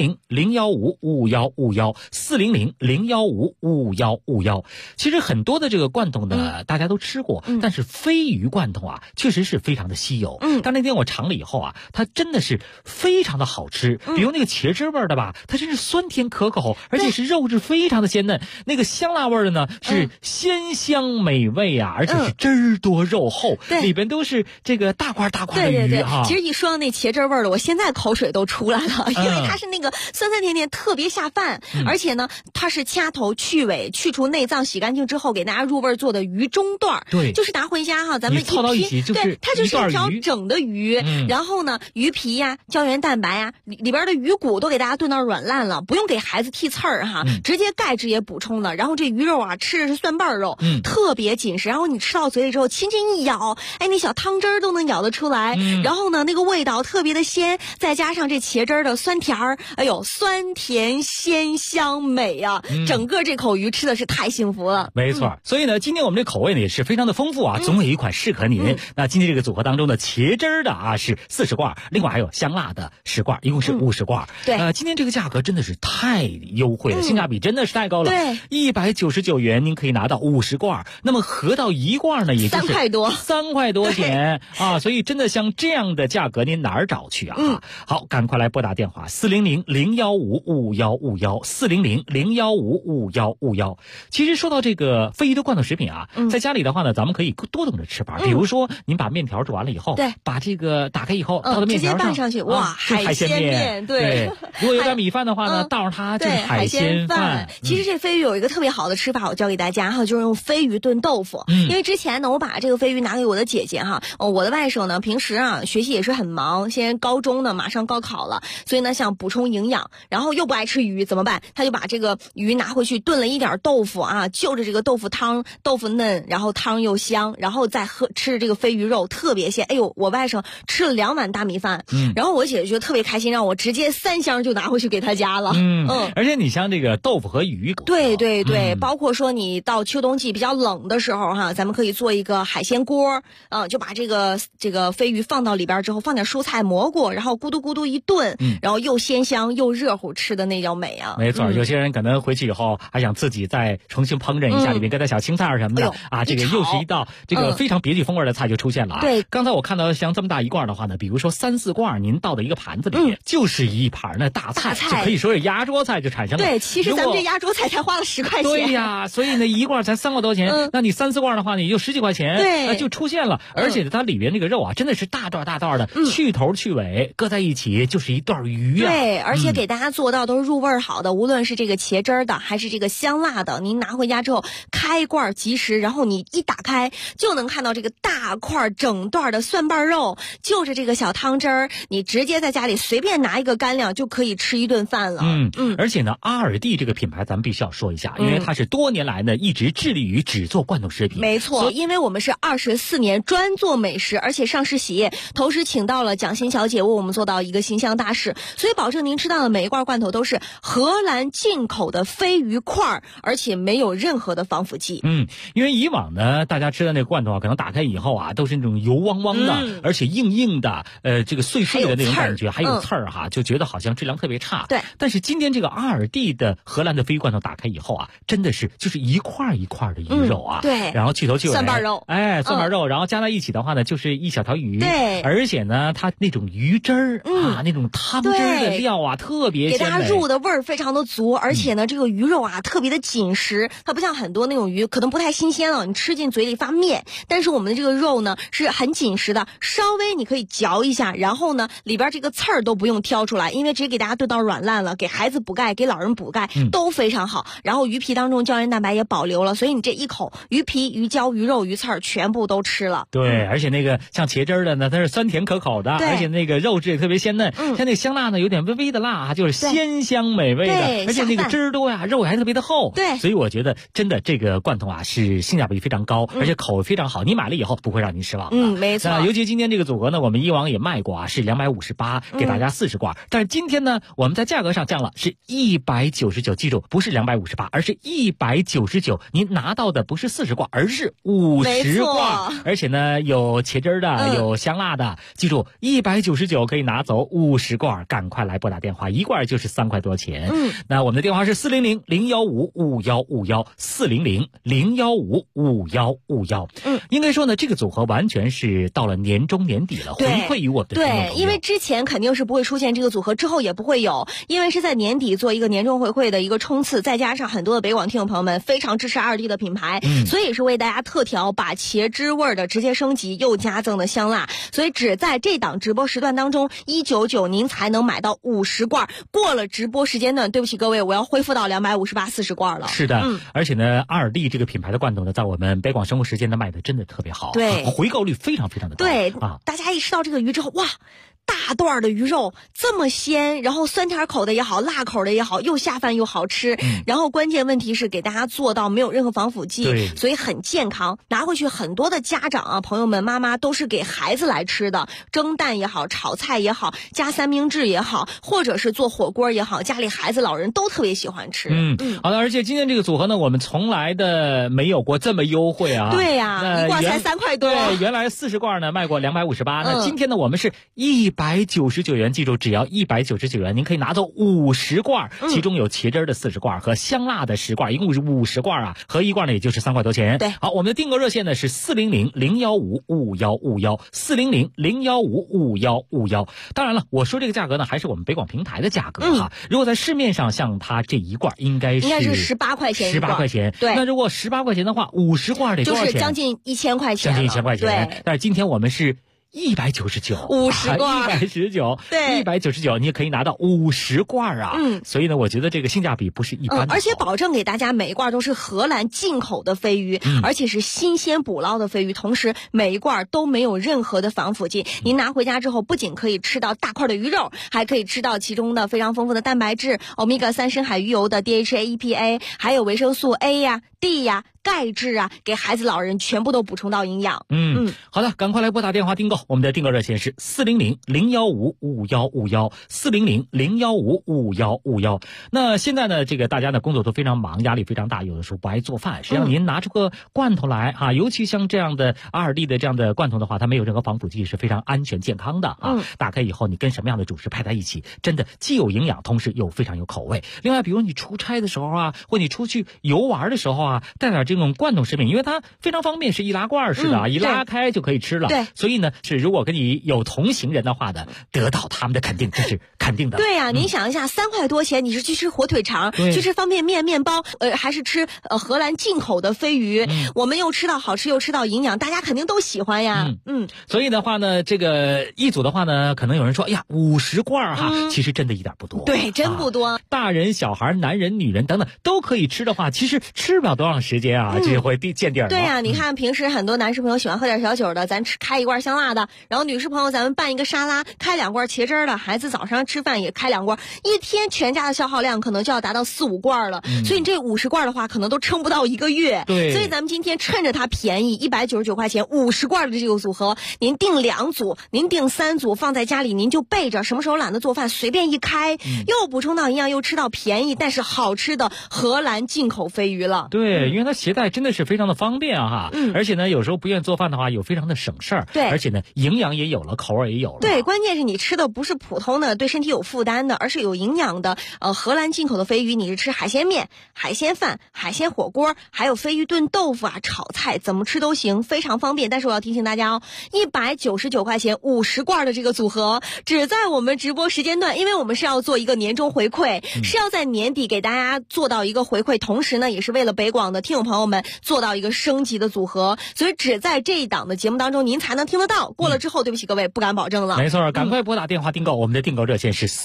400-015-515，400-015-515。其实很多的这个罐头呢，大家都吃过，但是飞鱼罐头啊，确实是非常的稀有。但那天我尝了以后啊，它真的是非常的好吃。比如那个茄汁味的吧，它真是酸甜可口，而且是肉质非常的鲜嫩。那个香辣味的呢，是鲜香美味啊，而且是汁儿多肉厚，里边都是这个大块大块的鱼哈。
其实一说到那茄汁味的，我现在口水都出来了，因为它是那个酸酸甜甜，特别下饭，而且呢，它是掐头去尾，去除内脏，洗干净之后给大家入味做的鱼中段。
对，
就是拿回家哈，咱们
凑到一起就是
对，它就是一条整的鱼，然后呢，鱼皮呀、胶原蛋白呀，里边的鱼骨都给大家炖到软烂了，不用给孩子剔刺儿哈，直接钙质也补充了，然后这鱼肉啊吃的是蒜瓣肉，特别紧实，然后你吃到嘴里之后，轻轻一咬，哎，那小汤汁儿都能咬得出来，然后呢，那个味道特别的鲜，再加上这茄汁儿的酸甜儿，哎呦，酸甜鲜香美呀，整个这口鱼吃的是太幸福了。
没错，所以呢，今天我们这口味呢也是非常的丰富啊，总有一款适合您。那今天这个组合当中的茄汁儿的啊是40罐，另外还有香辣的10罐，一共是50罐。
对，
今天这个价格真的是太优惠了，性价比真的是太高了。
对
，199元您可以拿到50罐，那么合到一罐呢，也就是3块多钱啊，所以真的像这样的价格，您哪儿找去啊？好，赶快来拨打电话400-015-5151，400-015-5151。其实说到这个飞鱼的罐头食品啊，在家里的话呢，咱们可以多等着吃法。比如说，您把面条煮完了以后，把这个打开以后倒到面条上，
直接拌上去，哇，
海鲜面。
对，
如果有点米饭的话呢，倒上它就是海鲜饭。
其实这飞鱼有一个特别好的吃法，我教给大家哈，就是用飞鱼炖豆腐。因为之前呢，我把这个飞鱼拿给我的姐姐哈，我的外甥呢，平时啊学习也是很忙，现在高中呢马上高考了，所以呢想补充营养，然后又不爱吃鱼怎么办？他就把这个鱼拿回去炖了一点豆腐啊，就着这个豆腐汤，豆腐嫩，然后汤又香，然后再吃这个飞鱼肉特别鲜。哎呦，我外甥吃了2碗大米饭，然后我姐姐觉得特别开心，让我直接3箱就拿回去给他家了。
而且你像这个豆腐和鱼，
对对对，包括说你到秋冬季比较冷的时候哈，咱们可以做一个海鲜锅，就把这个飞鱼放到里边之后，放点蔬菜蘑菇，然后咕嘟咕嘟一炖，然后又鲜香又热乎，吃的那叫美啊！
没错，有些人可能回去以后还想自己再重新烹饪一下，里面搁点小青菜什么的啊，这个又是一道这个非常别具风味的菜就出现了啊！
对，
刚才我看到像这么大一罐的话呢，比如说3、4罐，您倒到一个盘子里面，就是一盘的大菜，就可以说是压桌菜就产生了。
对，其实咱们这压桌菜才花了10块钱。
对呀， 呀，所以呢一罐才3块多钱，那你3、4罐的话呢，也就10几块钱，
对，
就出现了。而且它里边这个肉啊，真的是大段大段的，去头去尾搁在一起就是一段鱼啊。
对，而且给大家做到都是入味好的，无论是这个茄汁的还是这个香辣的，您拿回家之后开一罐即食，然后你一打开就能看到这个大块整段的蒜瓣肉，就是这个小汤汁儿，你直接在家里随便拿一个干粮就可以吃一顿饭了。
而且呢，阿尔蒂这个品牌咱们必须要说一下，因为它是多年来呢一直致力于只做罐头食品。
没错，因为我们是24年专做美食，而且上市企业，同时请到了蒋欣小姐为我们做到一个形象大使，所以保证您吃到的每一罐罐头都是荷兰进口的鲱鱼块，而且没有任何的防腐剂。
因为以往呢，大家吃的那个罐头啊，可能打开以后啊，都是那种油汪汪的，而且硬硬的，这个碎碎的那种感觉，还有刺儿哈，就觉得好像质量特别差。
对，
但是今天这个阿尔蒂的荷兰的鲱鱼罐头打开以后啊，真的是就是一块一块的鱼肉啊，
对，
然后去头去尾，
蒜瓣肉，
蒜瓣肉，然后加在一起的话呢，就是一小条鱼，
对，
而且呢，它那种鱼汁儿啊，那种汤汁的料啊，特别鲜美，
给大家入的味儿非常的足，而且呢，这个鱼肉啊特别的紧实，它不像很多那种鱼可能不太新鲜了，你吃进嘴里发面，但是我们的这个肉呢是很紧实的，稍微你可以嚼一下，然后呢里边这个刺儿都不用挑出来，因为直接给大家炖到软烂了，给孩子补钙，给老人补钙都非常好。然后鱼皮当中胶原蛋白也保留了，所以你这一口鱼皮、鱼胶、鱼肉、鱼刺儿全部都吃了。
对，而且那个像茄汁的呢，它是酸甜可口的，而且那个肉质也特别鲜嫩，像那个香辣呢有点微微的辣啊，就是鲜香美味的，而且那个汁儿多呀，肉还特别的厚。
对，
所以我觉得真的这个罐头啊是性价比非常高，而且口味非常好，你买了以后不会让您失望的。
没错。
那尤其今天这个组合呢，我们以往也卖过啊，是258给大家40罐，但是今天呢，我们在价格上降了，是199，记住不是258，而是199，您拿到的不是40罐，而是50罐，而且呢有茄汁的，有香辣的，记住199可以拿走50罐，赶快来拨打电话，一罐就是3块多钱。那我们的电话是400-015-5151，400-015-5151。应该说呢，这个组合完全是到了年终年底了，回馈于我们的听众朋友。
对，因为之前肯定是不会出现这个组合，之后也不会有，因为是在年底做一个年终回馈的一个冲刺，再加上很多的北广听众朋友们非常支持阿尔蒂的品牌，所以是为大家特调把茄汁味的直接升级，又加赠的香辣，所以只在这档直播时段当中199您才能买到50罐，过了直播时间段，对不起各位，我要恢复到258 40罐了。
是的，而且呢，阿尔蒂这个品牌的罐头呢，在我们北广生活时间呢卖的真的特别好，
对，
回购率非常非常的高。
对大家一吃到这个鱼之后，哇，大段的鱼肉这么鲜，然后酸甜口的也好，辣口的也好，又下饭又好吃，然后关键问题是给大家做到没有任何防腐剂，所以很健康。拿回去很多的家长啊，朋友们妈妈都是给孩子来吃的，蒸蛋也好，炒菜也好，加三明治也好，或者是做火锅也好，家里孩子老人都特别喜欢吃。
好的，而且今天这个组合呢，我们从来的没有过这么优惠啊。
对呀，一罐才3块多。
对，原来40罐呢卖过258，那今天呢我们是199元，记住只要199元，您可以拿走50罐，其中有茄汁的40罐和香辣的10罐，一共是50罐啊，合一罐呢也就是3块多钱。
对，
好，我们的订购热线呢是400-015-5151，400-015-5151。当然了，我说这个价格呢还是我们北广平台的价格哈。如果在市面上像它这一罐应该是
18块钱
，18块钱。
对，
那如果18块钱的话，50罐得多少钱？
就是将近1000块钱。
将近1000块钱。
对，
但是今天我们是199
50罐
，119，
对
，199你也可以拿到50罐啊。所以呢，我觉得这个性价比不是一般的，
而且保证给大家每一罐都是荷兰进口的鲱鱼，而且是新鲜捕捞的鲱鱼，同时每一罐都没有任何的防腐剂。您拿回家之后，不仅可以吃到大块的鱼肉，还可以吃到其中的非常丰富的蛋白质、欧米伽3深海鱼油的 DHA、EPA， 还有维生素 A 呀、D 呀、钙质啊，给孩子老人全部都补充到营养。
好的，赶快来拨打电话订购，我们的订购热线是400-015-5151，400-015-5151。那现在呢，这个大家呢工作都非常忙，压力非常大，有的时候不爱做饭，实际上您拿出个罐头来啊，尤其像这样的阿尔蒂的这样的罐头的话，它没有任何防腐剂，是非常安全健康的啊。打开以后，你跟什么样的主食配在一起，真的既有营养，同时又非常有口味。另外，比如你出差的时候啊，或你出去游玩的时候啊， 话，带点这种罐头食品，因为它非常方便，是易拉罐式的，一拉开就可以吃了。
对，
所以呢，是如果跟你有同行人的话呢，得到他们的肯定，这是肯定的。
对呀，您想一下，3块多钱，你是去吃火腿肠，去吃方便面、面包，还是吃荷兰进口的飞鱼？我们又吃到好吃，又吃到营养，大家肯定都喜欢呀。
所以的话呢，这个一组的话呢，可能有人说，哎呀，50罐哈，其实真的一点不多。
对，真不多。
大人、小孩、男人、女人等等都可以吃的话，其实吃不了多长时间啊，这就会见底儿。
对呀，你看平时很多男士朋友喜欢喝点小酒的，咱开一罐香辣的，然后女士朋友咱们拌一个沙拉，开2罐茄汁的，孩子早上吃饭也开2罐，一天全家的消耗量可能就要达到4、5罐了。所以你这50罐的话，可能都撑不到1个月。
对，
所以咱们今天趁着它便宜，199块钱50罐的这个组合，您订2组，您订3组，放在家里您就备着，什么时候懒得做饭随便一开，又补充到营养，又吃到便宜但是好吃的荷兰进口飞鱼了。
对，因为它携带真的是非常的方便啊，而且呢，有时候不愿意做饭的话，有非常的省事儿。
对，
而且呢，营养也有了，口味也有了。
对，关键是你吃的不是普通的对身体有负担的，而是有营养的。荷兰进口的飞鱼，你是吃海鲜面、海鲜饭、海鲜火锅，还有飞鱼炖豆腐啊、炒菜，怎么吃都行，非常方便。但是我要提醒大家哦，199块钱50罐的这个组合，只在我们直播时间段，因为我们是要做一个年终回馈，是要在年底给大家做到一个回馈，同时呢，也是为了北广的听友朋友们做到一个升级的组合，所以只在这一档的节目当中您才能听得到。过了之后，对不起各位，不敢保证了。
没错，赶快拨打电话订购，我们的订购热线是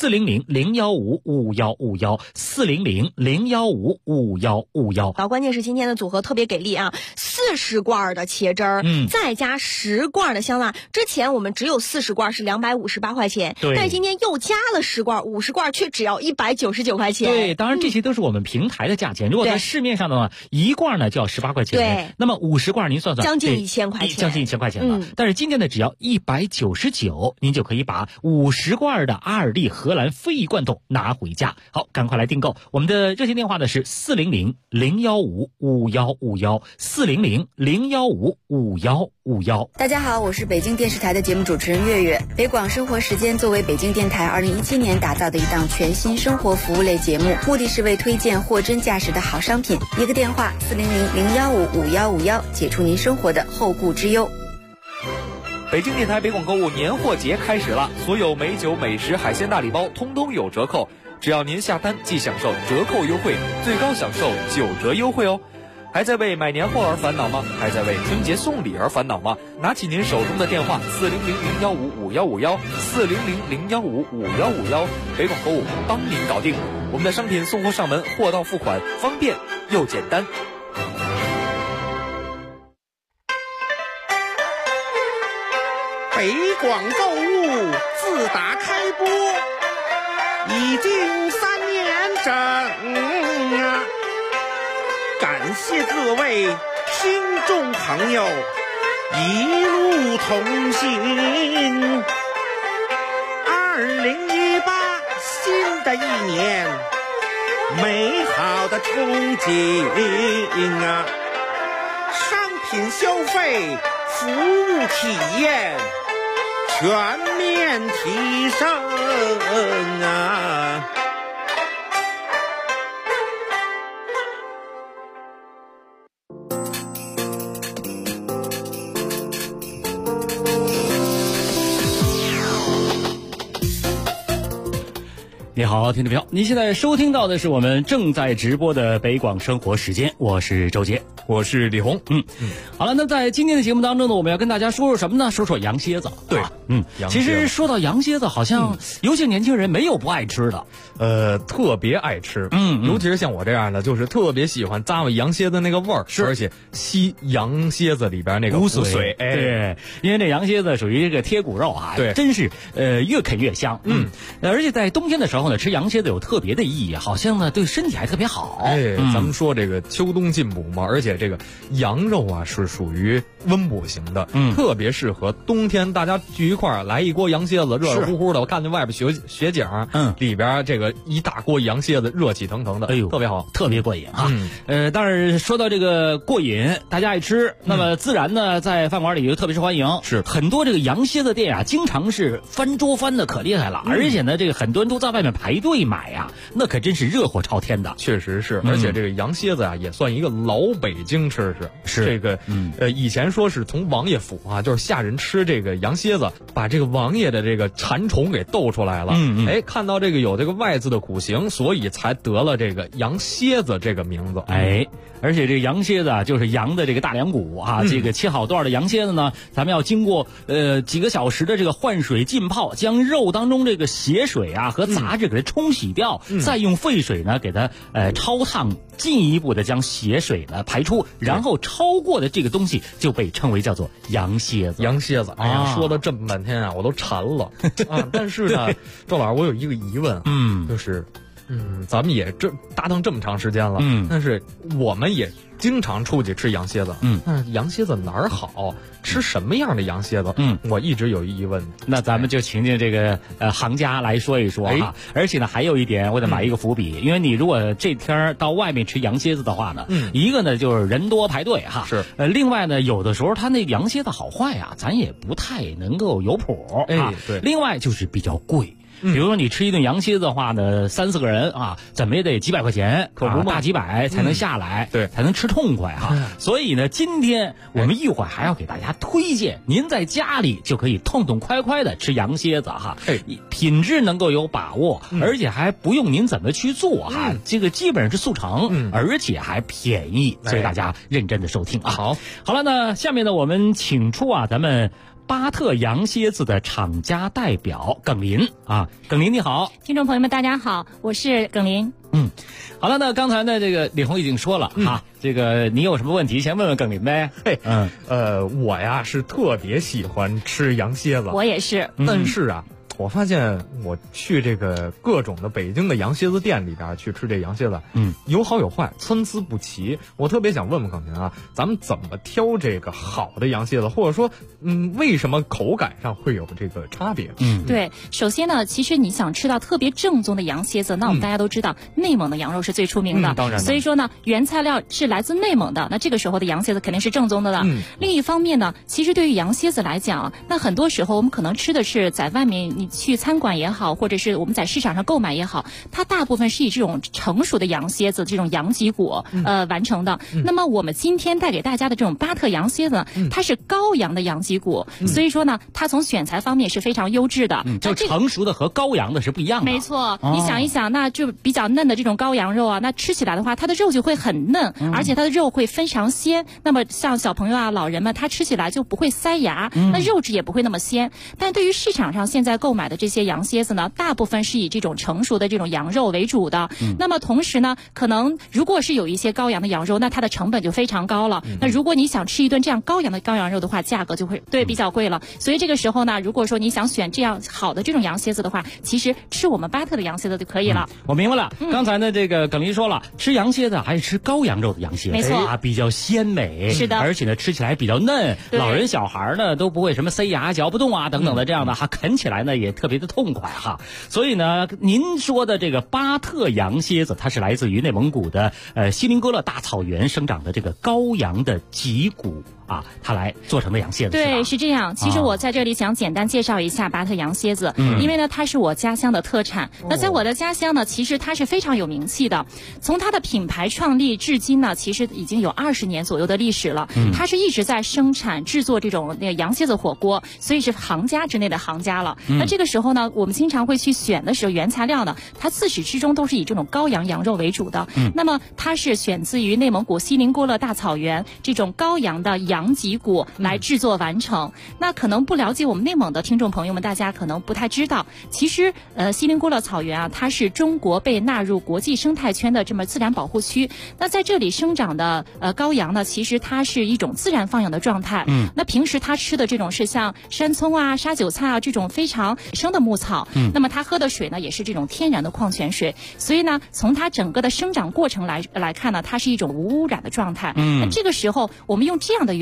400-015-5151，400-015-5151。
好，关键是今天的组合特别给力啊，40罐的茄汁儿，再加10罐的香辣。之前我们只有40罐是258块钱，但是今天又加了10罐，50罐却只要199块钱。
对，当然这些都是我们平台的价钱。如果在市面上的话，1罐呢就要18块钱，
对，
那么50罐您算算，
将近1000块钱，
将近1000块钱了。但是今天呢，只要199，您就可以把50罐的阿尔蒂荷兰飞鱼罐头拿回家。好，赶快来订购，我们的热线电话呢是400-015-5151，400-015-5151。
大家好，我是北京电视台的节目主持人月月。北广生活时间作为北京电台2017年打造的一档全新生活服务类节目，目的是为推荐货真价实的好商品。一个电话400-015-5151，解除您生活的后顾之忧。
北京电台北广购物年货节开始了，所有美酒、美食、海鲜大礼包通通有折扣，只要您下单即享受折扣优惠，最高享受9折优惠哦。还在为买年货而烦恼吗？还在为春节送礼而烦恼吗？拿起您手中的电话400-015-5151，400-015-5151，北广购物帮您搞定。我们的商品送货上门，货到付款，方便又简单。
北广购物自打开播已经3年整啊，感谢各位听众朋友一路同行。2018新的一年，美好的憧憬啊，商品消费、服务体验全面提升啊！
你好，听众朋友，您现在收听到的是我们正在直播的北广生活时间，我是周杰，
我是李红。
好了，那在今天的节目当中呢，我们要跟大家说说什么呢？说说羊蝎子。
对，
其实说到羊蝎子，好像有些年轻人没有不爱吃的，
特别爱吃。尤其是像我这样的，就是特别喜欢咂巴羊蝎子那个味儿，而且吸羊蝎子里边那个骨髓。
对，因为这羊蝎子属于这个贴骨肉啊，
对，
真是越啃越香。而且在冬天的时候呢，吃羊蝎子有特别的意义，好像呢对身体还特别好。
咱们说这个秋冬进补嘛，而且这个羊肉啊是属于温补型的，特别适合冬天大家聚一块儿来一锅羊蝎子，热热乎乎的。我看见外边雪景，里边这个一大锅羊蝎子，热气腾腾的，哎呦，特别好，
特别过瘾啊。但是说到这个过瘾，大家爱吃，那么自然呢，在饭馆里就特别受欢迎。
是
很多这个羊蝎子店啊，经常是翻桌翻的可厉害了，而且呢，这个很多人都在外面排队买呀，那可真是热火朝天的。
确实是，而且这个羊蝎子啊，也算一个老北京吃食。是这个，以前说是从王爷府啊，就是下人吃这个羊蝎子，把这个王爷的这个馋虫给逗出来了。看到这个有这个外字的骨形，所以才得了这个羊蝎子这个名字。
而且这个羊蝎子啊，就是羊的这个大梁骨啊，这个切好段的羊蝎子呢，咱们要经过几个小时的这个换水浸泡，将肉当中这个血水啊和杂质给它冲洗掉，再用沸水呢给它焯烫，进一步的将血水呢排出，然后焯过的这个东西就被称为叫做羊蝎子。
羊蝎子，哎呀，说了这么半天啊，我都馋了啊！但是呢，周老师，我有一个疑问，就是。咱们也搭档这么长时间了，但是我们也经常出去吃羊蝎子，但是羊蝎子哪儿好？吃什么样的羊蝎子？我一直有疑问。
那咱们就请这个行家来说一说哈。而且呢，还有一点我得埋一个伏笔，因为你如果这天到外面吃羊蝎子的话呢，一个呢就是人多排队哈，
是
另外呢，有的时候它那羊蝎子好坏啊，咱也不太能够有谱啊。
对。
另外就是比较贵。比如说你吃一顿羊蝎子的话呢，3-4个人啊，怎么也得几百块钱，
可不嘛，
大几百才能下来，
对，
才能吃痛快哈。所以呢，今天我们一会儿还要给大家推荐，您在家里就可以痛痛快快的吃羊蝎子哈，品质能够有把握，而且还不用您怎么去做哈，这个基本上是速成，而且还便宜，所以大家认真的收听啊。好了，那下面呢，我们请出咱们巴特羊蝎子的厂家代表耿林啊，耿林你好，
听众朋友们大家好，我是耿林。
好了，那刚才呢，这个李红已经说了啊，这个你有什么问题先问问耿林呗。
我呀是特别喜欢吃羊蝎子，
我也是，
但是啊。我发现我去这个各种的北京的羊蝎子店里边去吃这羊蝎子，有好有坏，参差不齐。我特别想问问耿林啊，咱们怎么挑这个好的羊蝎子，或者说，为什么口感上会有这个差别？
对，首先呢，其实你想吃到特别正宗的羊蝎子，那我们大家都知道，内蒙的羊肉是最出名的，
当然，
所以说呢，原材料是来自内蒙的，那这个时候的羊蝎子肯定是正宗的了。另一方面呢，其实对于羊蝎子来讲，那很多时候我们可能吃的是在外面你去餐馆也好，或者是我们在市场上购买也好，它大部分是以这种成熟的羊蝎子这种羊脊骨完成的。那么我们今天带给大家的这种巴特羊蝎子，它是羔羊的羊脊骨，所以说呢，它从选材方面是非常优质的。
就成熟的和羔羊的是不一样的。
没错，你想一想，那就比较嫩的这种羔羊肉啊，那吃起来的话，它的肉就会很嫩，而且它的肉会非常鲜。那么像小朋友啊、老人们，他吃起来就不会塞牙，那肉质也不会那么鲜。但对于市场上现在购买的这些羊蝎子呢，大部分是以这种成熟的这种羊肉为主的。那么同时呢，可能如果是有一些羔羊的羊肉，那它的成本就非常高了。那如果你想吃一顿这样羔羊肉的话，价格就会比较贵了。所以这个时候呢，如果说你想选这样好的这种羊蝎子的话，其实吃我们巴特的羊蝎子就可以了。
我明白了。刚才呢，这个耿林说了，吃羊蝎子还是吃羔羊肉的羊蝎子，
没错
啊，比较鲜美，
是的，
而且呢吃起来比较嫩，老人小孩呢都不会什么塞牙、嚼不动啊等等的这样的哈，啃起来呢也特别的痛快哈。所以呢，您说的这个巴特羊蝎子，它是来自于内蒙古的锡林哥勒大草原生长的这个羔羊的脊骨啊，它来做成的羊蝎子。
对，是这样。其实我在这里想简单介绍一下巴特羊蝎子，因为呢它是我家乡的特产。那在我的家乡呢，其实它是非常有名气的。从它的品牌创立至今呢，其实已经有20年左右的历史了。它是一直在生产制作这种那个羊蝎子火锅，所以是行家之内的行家了。那这个时候呢，我们经常会去选的时候，原材料呢，它自始至终都是以这种羔羊羊肉为主的。那么它是选自于内蒙古锡林郭勒大草原这种羔羊的羊脊骨来制作完成。那可能不了解我们内蒙的听众朋友们，大家可能不太知道，其实锡林郭勒草原啊，它是中国被纳入国际生态圈的这么自然保护区。那在这里生长的羔羊呢，其实它是一种自然放养的状态。那平时它吃的这种是像山葱啊、沙韭菜啊这种非常生的牧草。那么它喝的水呢，也是这种天然的矿泉水。所以呢，从它整个的生长过程来看呢，它是一种无污染的状态。那这个时候，我们用这样的原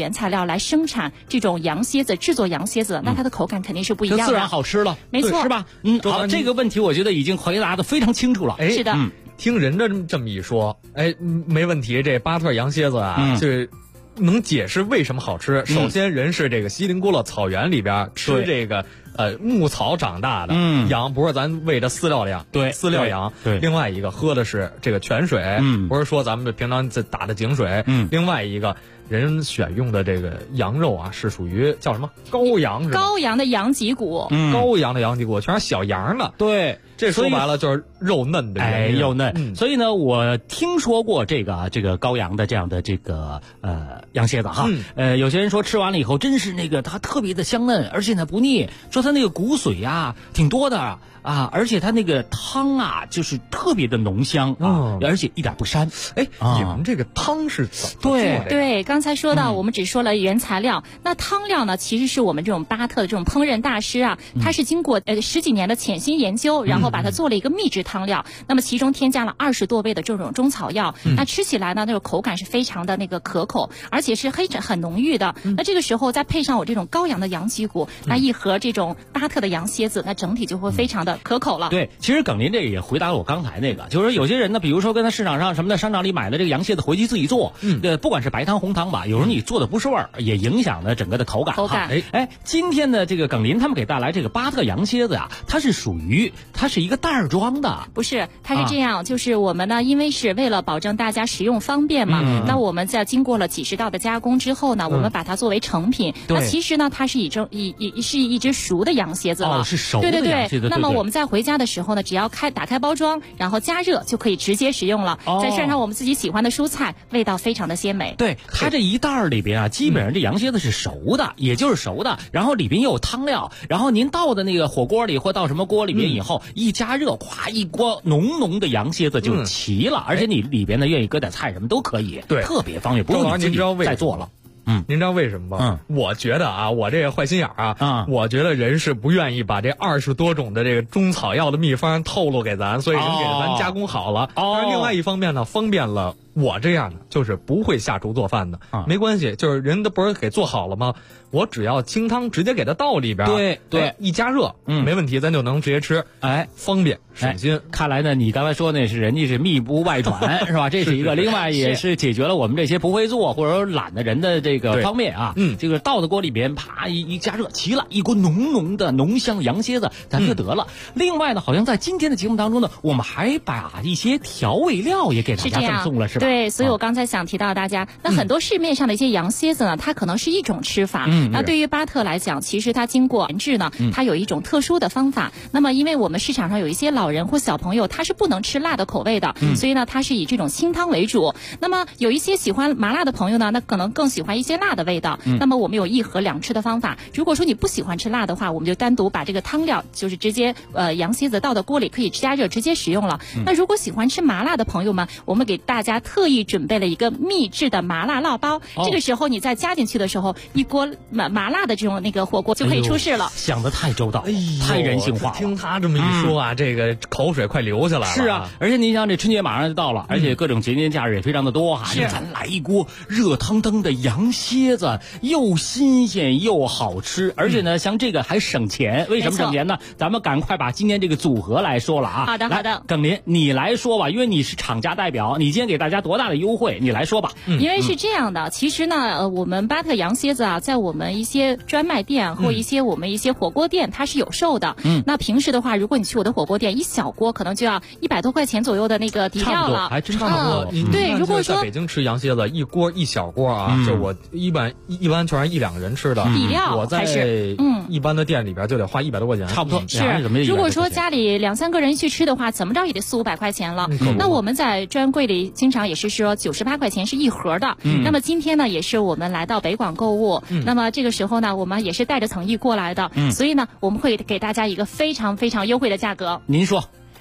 原材料来生产这种羊蝎子，制作羊蝎子，那它的口感肯定是不一样的，
自然好吃了，
没错，
是吧？好，这个问题我觉得已经回答的非常清楚了。
是的，
听人家这么一说，没问题，这巴特羊蝎子啊，就是能解释为什么好吃。首先，人是这个锡林郭勒草原里边吃这个牧草长大的羊，不是咱喂的饲料羊，
对，
饲料羊。对，另外一个喝的是这个泉水，不是说咱们平常打的井水。另外一个人选用的这个羊肉啊，是属于叫什么羔羊？是吧？
羔羊的羊脊骨，
羔羊的羊脊骨全是小羊的。
对。
这说白了就是肉嫩的原因，
肉嫩。所以呢，我听说过这个羔羊的这样的这个羊蝎子哈。有些人说吃完了以后，真是那个它特别的香嫩，而且呢不腻。说它那个骨髓呀挺多的啊，而且它那个汤啊就是特别的浓香啊，而且一点不膻。
你们这个汤是怎么做的？
对，刚才说到我们只说了原材料，那汤料呢，其实是我们这种巴特的这种烹饪大师啊，他是经过10几年的潜心研究，然后把它做了一个秘制汤料，那么其中添加了20多味的这种中草药，那吃起来呢，那种口感是非常的那个可口，而且是很浓郁的。那这个时候再配上我这种羔羊的羊脊骨，那一盒这种巴特的羊蝎子，那整体就会非常的可口了。
对，其实耿林这个也回答了我刚才那个，就是说有些人呢，比如说跟他市场上什么的商场里买的这个羊蝎子回去自己做，不管是白汤红汤吧，有时候你做的不是味儿，也影响了整个的口感。今天的这个耿林他们给带来这个巴特羊蝎子啊，它是一个袋装的，
不是，它是这样，就是我们呢，因为是为了保证大家使用方便嘛，那我们在经过了几十道的加工之后呢，我们把它作为成品。那其实呢，它是一只熟的羊蝎子了，
是熟的羊蝎子。
对。那么我们在回家的时候呢，只要打开包装，然后加热就可以直接食用了。再涮上我们自己喜欢的蔬菜，味道非常的鲜美。
对，它这一袋里边啊，基本上这羊蝎子是熟的，也就是熟的，然后里边又有汤料，然后您倒的那个火锅里或倒什么锅里边以后，一加热，咵一锅浓的羊蝎子就齐了，而且你里边呢愿意搁点菜什么都可以，
对，
特别方便，不用你自己再做了。
您知道为什么吗？我觉得啊，我这个坏心眼啊，我觉得人是不愿意把这20多种的这个中草药的秘方透露给咱，所以人给咱加工好了。但是另外一方面呢，方便了我这样的就是不会下厨做饭的，没关系，就是人都不是给做好了吗？我只要清汤直接给它倒里边，
对，
一加热，没问题，咱就能直接吃，方便省心。
看来呢，你刚才说那是人家是密不外传，是吧？这是一个，另外也是解决了我们这些不会做或者说懒的人的这个方面啊。这个倒到锅里边，啪一加热，齐了，一锅浓的浓香羊蝎子，咱就得了。另外呢，好像在今天的节目当中呢，我们还把一些调味料也给大家赠送了，是吧？
对，所以我刚才想提到大家，那很多市面上的一些羊蝎子呢，它可能是一种吃法。那对于巴特来讲，其实它经过研制呢，它有一种特殊的方法。那么因为我们市场上有一些老人或小朋友，他是不能吃辣的口味的，所以呢，它是以这种清汤为主。那么有一些喜欢麻辣的朋友呢，那可能更喜欢一些辣的味道。那么我们有1盒2吃的方法。如果说你不喜欢吃辣的话，我们就单独把这个汤料，就是直接羊蝎子倒到锅里，可以加热直接食用了。那如果喜欢吃麻辣的朋友们，我们给大家特意准备了一个秘制的麻辣烙包。这个时候你再加进去的时候，一锅麻辣的这种那个火锅就可以出世了。
想得太周到，太人性化了。
听他这么一说啊，这个口水快流下来了。
是啊，而且你想这春节马上就到了，而且各种节节假日也非常的多哈。咱来一锅热腾腾的羊蝎子，又新鲜又好吃，而且呢，像这个还省钱。为什么省钱呢？咱们赶快把今天这个组合来说了啊。
好的，
耿林你来说吧，因为你是厂家代表，你今天给大家多大的优惠？你来说吧。
因为是这样的，其实呢，我们巴特羊蝎子啊，在我们一些专卖店或我们一些火锅店，它是有售的。那平时的话，如果你去我的火锅店，一小锅可能就要100多块钱左右的那个底料了，
还真差不多。
对，如果说
在北京吃羊蝎子，一锅一小锅啊，就我一般全是1、2个人吃的
底料，
我在一般的店里边就得花100多块钱，
差不多。
是，如果说家里2、3个人去吃的话，怎么着也得4、500块钱了。那我们在专柜里经常也是说98块钱是一盒的。那么今天呢，也是我们来到北广购物，那么这个时候呢，我们也是带着诚意过来的，所以呢，我们会给大家一个非常非常优惠的价格。
您说。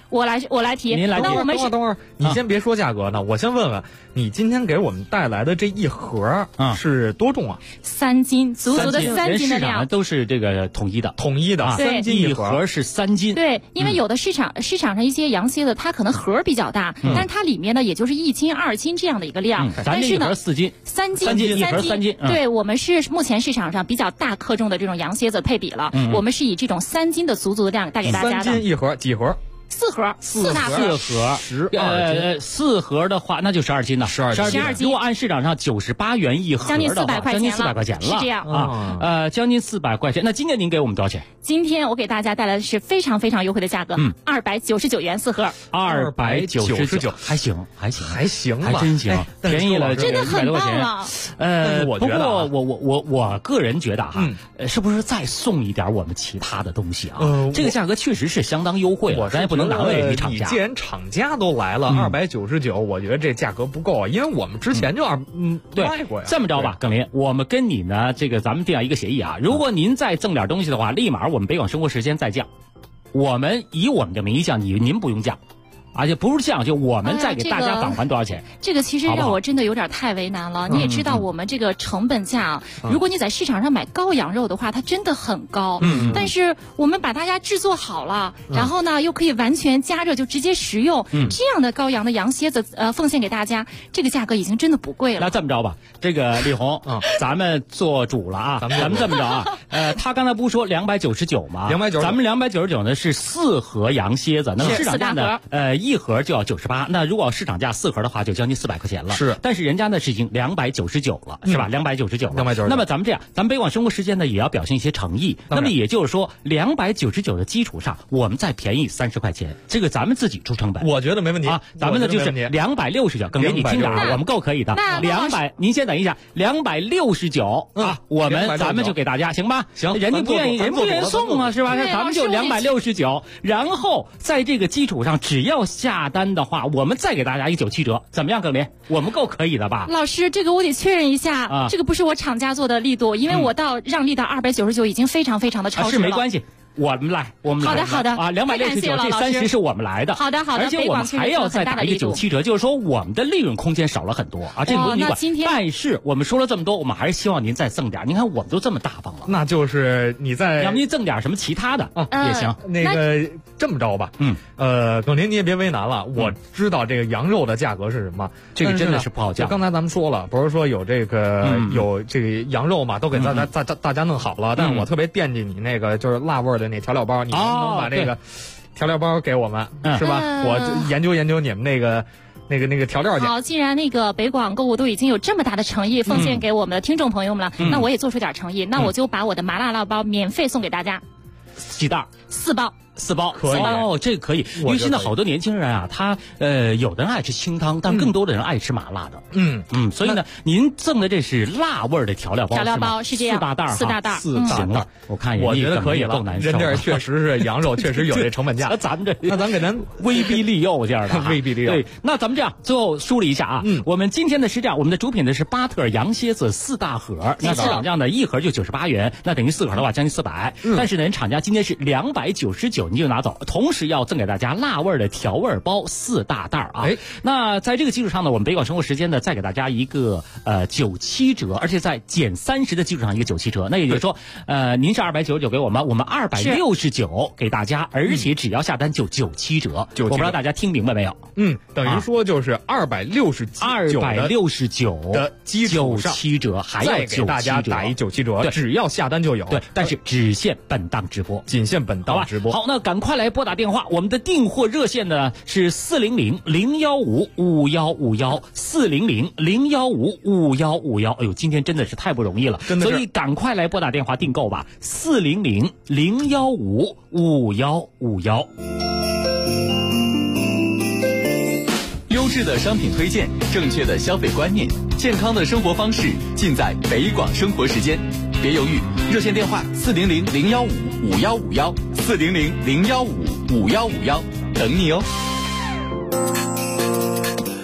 我来提。
您来提。
那我们
等会儿，你先别说价格呢，我先问问你今天给我们带来的这一盒是多重啊
？3斤，足足的3斤的量。
都是这个统一的
，3斤
一盒是3斤。
对，因为有的市场上一些羊蝎子，它可能盒比较大，但是它里面呢也就是1斤2斤这样的一个量。
咱这一盒4斤
，3斤
一盒3斤。
对，我们是目前市场上比较大克重的这种羊蝎子配比了，我们是以这种3斤的足足的量带给大家的。
3斤一盒，几盒
？4盒，4大盒
，12斤。
4盒的话，那就12斤了
，12
斤。
如果按市场上98元一盒的话，
将近400块钱了，
是
这样
啊。将近400块钱。那今天您给我们多少钱？
今天我给大家带来的是非常非常优惠的价格，299元4盒
，299，还行吧，还真行，便宜了，
真的很棒了。
不过我个人觉得哈，是不是再送一点我们其他的东西啊？这个价格确实是相当优惠了，咱也不能难为人家厂家。
你既然厂家都来了，299，我觉得这价格不够啊，因为我们之前就卖过呀。
这么着吧，耿林，我们跟你呢，这个咱们定下一个协议啊，如果您再赠点东西的话，立马我们北广生活时间再降，我们以我们的名义降，您不用降。而且不是这样，就我们再给大家返还多少钱？
这个其实让我真的有点太为难了。你也知道，我们这个成本价，如果你在市场上买羔羊肉的话，它真的很高。但是我们把大家制作好了，然后呢又可以完全加热就直接食用，这样的羔羊的羊蝎子奉献给大家，这个价格已经真的不贵了。
那这么着吧，这个李红，咱们做主了啊，咱们这么着啊，他刚才不是说299吗
？299，
咱们299呢是4盒羊蝎子，那么市场价呢一盒就要98，那如果市场价4盒的话，就将近400块钱了。
是，
但是人家呢是已经299了，是吧？299了。
299。
那么咱们这样，咱们北广生活时间呢也要表现一些诚意。那么也就是说，299的基础上，我们再便宜30块钱，这个咱们自己出成本。
我觉得没问题
啊。咱们呢就是269，更给你听着啊，我们够可以的。200，您先等一下，269啊，咱们就给大家行吧？
行，
人家不愿意送啊，是吧？咱们就269，然后在这个基础上，只要下单的话，我们再给大家一97折，怎么样，耿林？我们够可以的吧？
老师，这个我得确认一下，这个不是我厂家做的力度，因为我让利到299已经非常非常的超值了。
是没关系。我们来。
好的
啊，269这30是我们来的。
好的。
而且我们还要再打一个97折，就是说我们的利润空间少了很多啊，这个不用你管。但是我们说了这么多，我们还是希望您再赠点。您看我们都这么大方了，
那就是你再
要不您赠点什么其他的也行。
那个这么着吧，耿林你也别为难了，我知道这个羊肉的价格是什么，
这个真的是不好讲。
刚才咱们说了，不是说有这个羊肉嘛，都给大家弄好了，但是我特别惦记你那个就是辣味的那调料包，你能不能把这个调料包给我们，是吧？我研究你们那个调料去。
好，既然那个北广购物都已经有这么大的诚意奉献给我们的听众朋友们了，那我也做出点诚意，那我就把我的麻辣辣包免费送给大家。
几袋
？4包。
4包
可以
哦，这个可以，因为现在好多年轻人啊，他有的人爱吃清汤，但更多的人爱吃麻辣的。所以呢，您赠的这是辣味的调料包，
是这样，4大袋
行了，我看
我觉得可以了。人这确实是羊肉，确实有这成本价。
咱们
给咱
威逼利诱这样的，
威逼利诱。
对，那咱们这样最后梳理一下啊，我们今天的是这样，我们的主品呢是巴特羊蝎子4大盒，那市场价呢一盒就98元，那等于4盒的话将近400，但是呢，厂家今天是299，你就拿走。同时要赠给大家辣味的调味包4大袋啊！那在这个基础上呢，我们北广生活时间呢再给大家一个97折，而且在减30的基础上一个97折。那也就是说，您是299给我们269给大家，而且只要下单就97折。我不知道大家听明白没有？
等于说就是269的基础上
97折，还要
再给大家打一97折，只要下单就有。
对，但是只限本档直播，
仅限本档直播。
好，那赶快来拨打电话，我们的订货热线呢是400-015-5151，400-015-5151。哎呦，今天真的是太不容易了，所以赶快来拨打电话订购吧，400-015-5151。
优质的商品推荐，正确的消费观念，健康的生活方式，尽在北广生活时间。别犹豫，热线电话400-015-5151，400-015-5151，等你哦。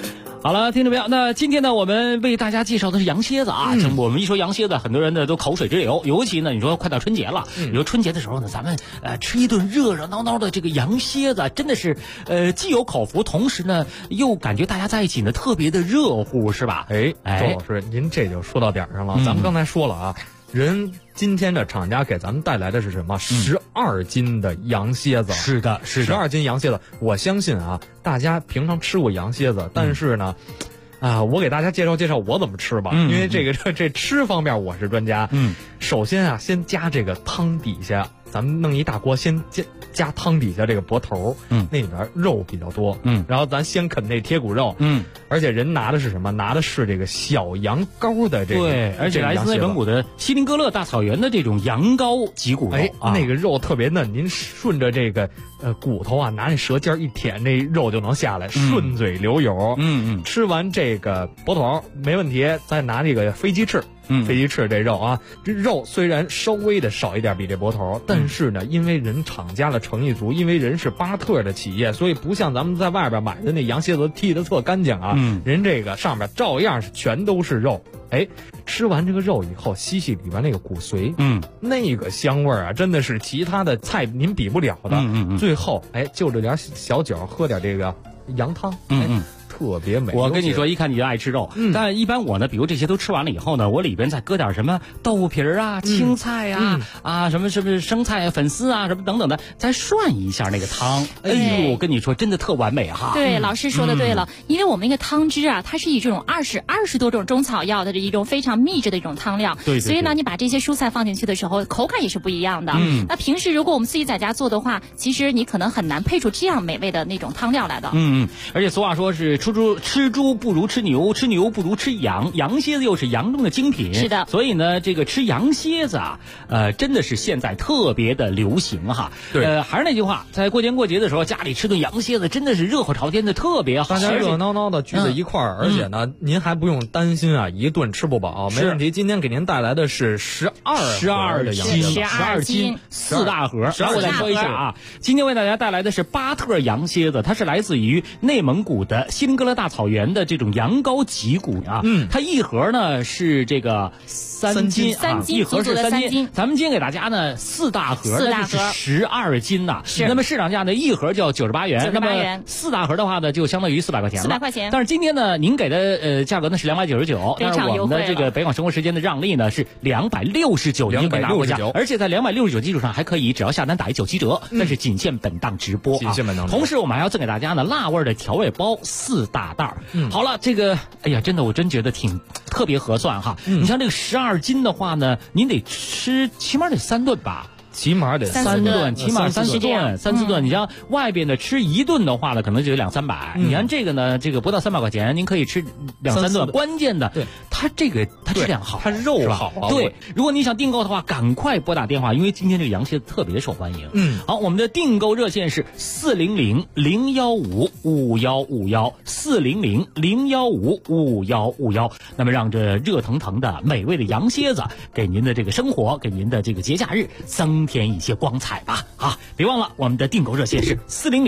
好了，听众朋友，那今天呢，我们为大家介绍的是羊蝎子啊。我们一说羊蝎子，很多人呢都口水直流。尤其呢，你说快到春节了，你说春节的时候呢，咱们吃一顿热热闹闹的这个羊蝎子，真的是既有口福，同时呢又感觉大家在一起呢特别的热乎，是吧？
周老师，您这就说到点上了。咱们刚才说了啊，今天的厂家给咱们带来的是什么？12斤的羊蝎子。
是的
，12斤羊蝎子。我相信啊，大家平常吃过羊蝎子，但是呢，我给大家介绍我怎么吃吧。因为这吃方面我是专家。首先啊，先加这个汤底下，咱们弄一大锅，先加汤底下这个脖头，那里边肉比较多，然后咱先啃那贴骨肉，而且人拿的是什么？拿的是这个小羊羔的这个，
对，而且来自内蒙古的锡林郭勒大草原的这种羊羔脊骨肉，
那个肉特别嫩，您顺着这个骨头啊，拿那舌尖一舔，那肉就能下来，顺嘴流油。吃完这个脖头没问题，再拿这个飞鸡翅。飞鸡翅这肉啊，这肉虽然稍微的少一点比这脖头，但是呢，因为人厂家的诚意足，因为人是巴特的企业，所以不像咱们在外边买的那羊蝎子剔得特干净啊。人这个上面照样是全都是肉。吃完这个肉以后，吸里边那个骨髓，那个香味啊，真的是其他的菜您比不了的。最后就着点小酒，喝点这个羊汤，特别美。
我跟你说，一看你就爱吃肉，但一般我呢，比如这些都吃完了以后呢，我里边再搁点什么豆腐皮啊、青菜啊、什么生菜、粉丝啊什么等等的，再涮一下那个汤。我跟你说，真的特完美哈。
对，老师说的对了，因为我们那个汤汁啊，它是以这种20多种中草药的这一种非常秘制的一种汤料，
对，
所以呢，你把这些蔬菜放进去的时候，口感也是不一样的。那平时如果我们自己在家做的话，其实你可能很难配出这样美味的那种汤料来的。
而且俗话说是吃猪不如吃牛，吃牛不如吃羊，羊蝎子又是羊中的精品。
是的，
所以呢，这个吃羊蝎子啊，真的是现在特别的流行哈。
对，
还是那句话，在过年过节的时候，家里吃顿羊蝎子真的是热火朝天的，特别好。
大家热热闹闹的聚在一块儿，而且呢，您还不用担心啊，一顿吃不饱，没问题。今天给您带来的是12
斤4大盒。然后我再说一下啊，今天为大家带来的是巴特羊蝎子，它是来自于内蒙古的锡林郭勒大草原的这种羊羔脊骨啊。它一盒呢是这个3斤啊，一盒是3斤。咱们今天给大家呢4大盒，那就是12斤呐。那么市场价呢，一盒就要98元，那么4大盒的话呢，就相当于400块钱了。
400块钱。
但是今天呢，您给的价格呢是299，但是我们的这个北广生活时间的让利呢是269，您给拿回家，而且在269基础上还可以只要下单打197折，但是仅限本档直播。同时我们还要赠给大家呢辣味的调味包4大袋。好了，这个哎呀，真的我真觉得挺特别合算哈。你像这个12斤的话呢，您得吃起码得3顿吧。
起码得
3顿，起码3、4顿，3、4顿。你像外边的吃一顿的话呢，可能就有200-300。你看这个呢，这个不到300块钱，您可以吃2、3顿。关键的，
对
它这个它质量好，
它肉好啊。
对，如果你想订购的话，赶快拨打电话，因为今天这个羊蝎子特别受欢迎。好，我们的订购热线是400-015-5151，400-015-5151。那么让这热腾腾的美味的羊蝎子给您的这个生活，给您的这个节假日增添一些光彩吧！别忘了我们的订购热线是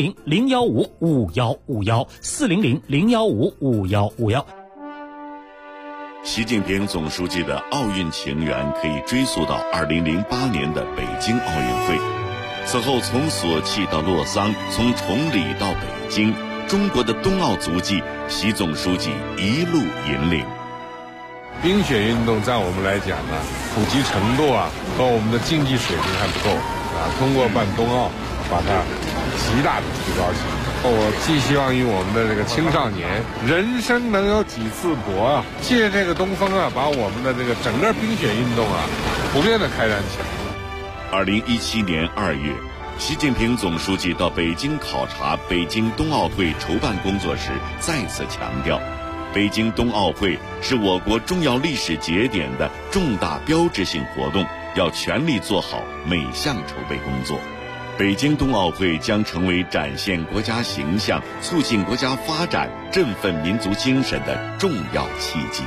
400-015-5151，400-015-5151。
习近平总书记的奥运情缘可以追溯到2008年的北京奥运会。此后从索契到洛桑，从崇礼到北京，中国的冬奥足迹，习总书记一路引领。
冰雪运动在我们来讲呢，普及程度啊和我们的竞技水平还不够啊。通过办冬奥，把它极大的提高起来。我寄希望于我们的这个青少年，人生能有几次搏啊！借这个东风啊，把我们的这个整个冰雪运动啊，普遍的开展起来。
2017年2月，习近平总书记到北京考察北京冬奥会筹办工作时，再次强调，北京冬奥会是我国重要历史节点的重大标志性活动，要全力做好每项筹备工作。北京冬奥会将成为展现国家形象、促进国家发展、振奋民族精神的重要契机。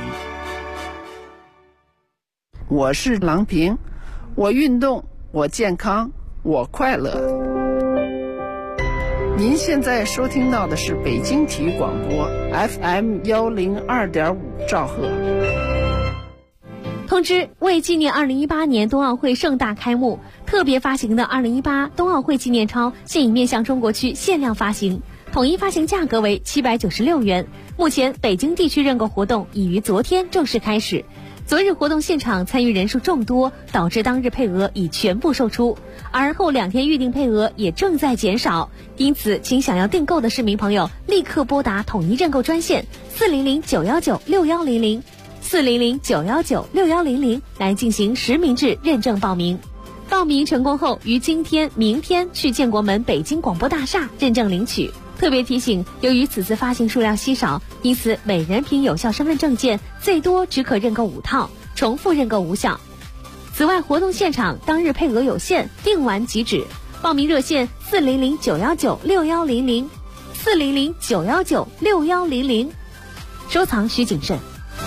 我是郎平，我运动，我健康，我快乐。 您现在收听到的是北京体育广播 FM 102.5兆赫。
通知：为纪念2018年冬奥会盛大开幕，特别发行的2018冬奥会纪念钞现已面向中国区限量发行，统一发行价格为796元。目前北京地区认购活动已于昨天正式开始。昨日活动现场参与人数众多，导致当日配额已全部售出，而后2天预定配额也正在减少。因此，请想要订购的市民朋友立刻拨打统一认购专线400-919-6100。400-919-6100来进行实名制认证报名。报名成功后，于今天、明天去建国门北京广播大厦认证领取。特别提醒，由于此次发行数量稀少，因此每人凭有效身份证件最多只可认购5套，重复认购无效。此外，活动现场当日配额有限，订完即止。报名热线400-919-6100 400-919-6100。收藏需谨慎。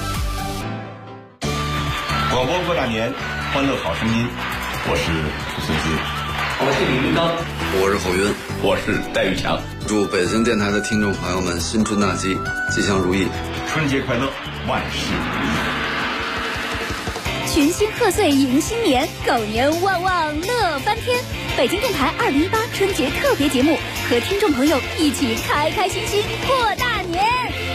广播过大年，欢乐好声音。我是胡孙姿，
我是李云刚，
我是郝云，
我是戴玉强。
祝北京电台的听众朋友们新春大吉，吉祥如意，
春节快乐，万事如
意。群星贺岁迎新年，狗年旺旺乐翻天。北京电台2018春节特别节目，和听众朋友一起开开心心过大年。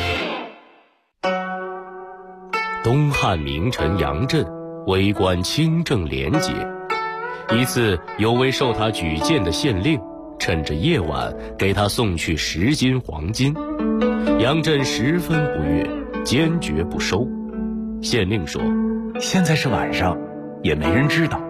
东汉名臣杨震为官清正廉洁，一次有位受他举荐的县令趁着夜晚给他送去10斤黄金，杨震十分不悦，坚决不收。县令说：
现在是晚上，也没人知道，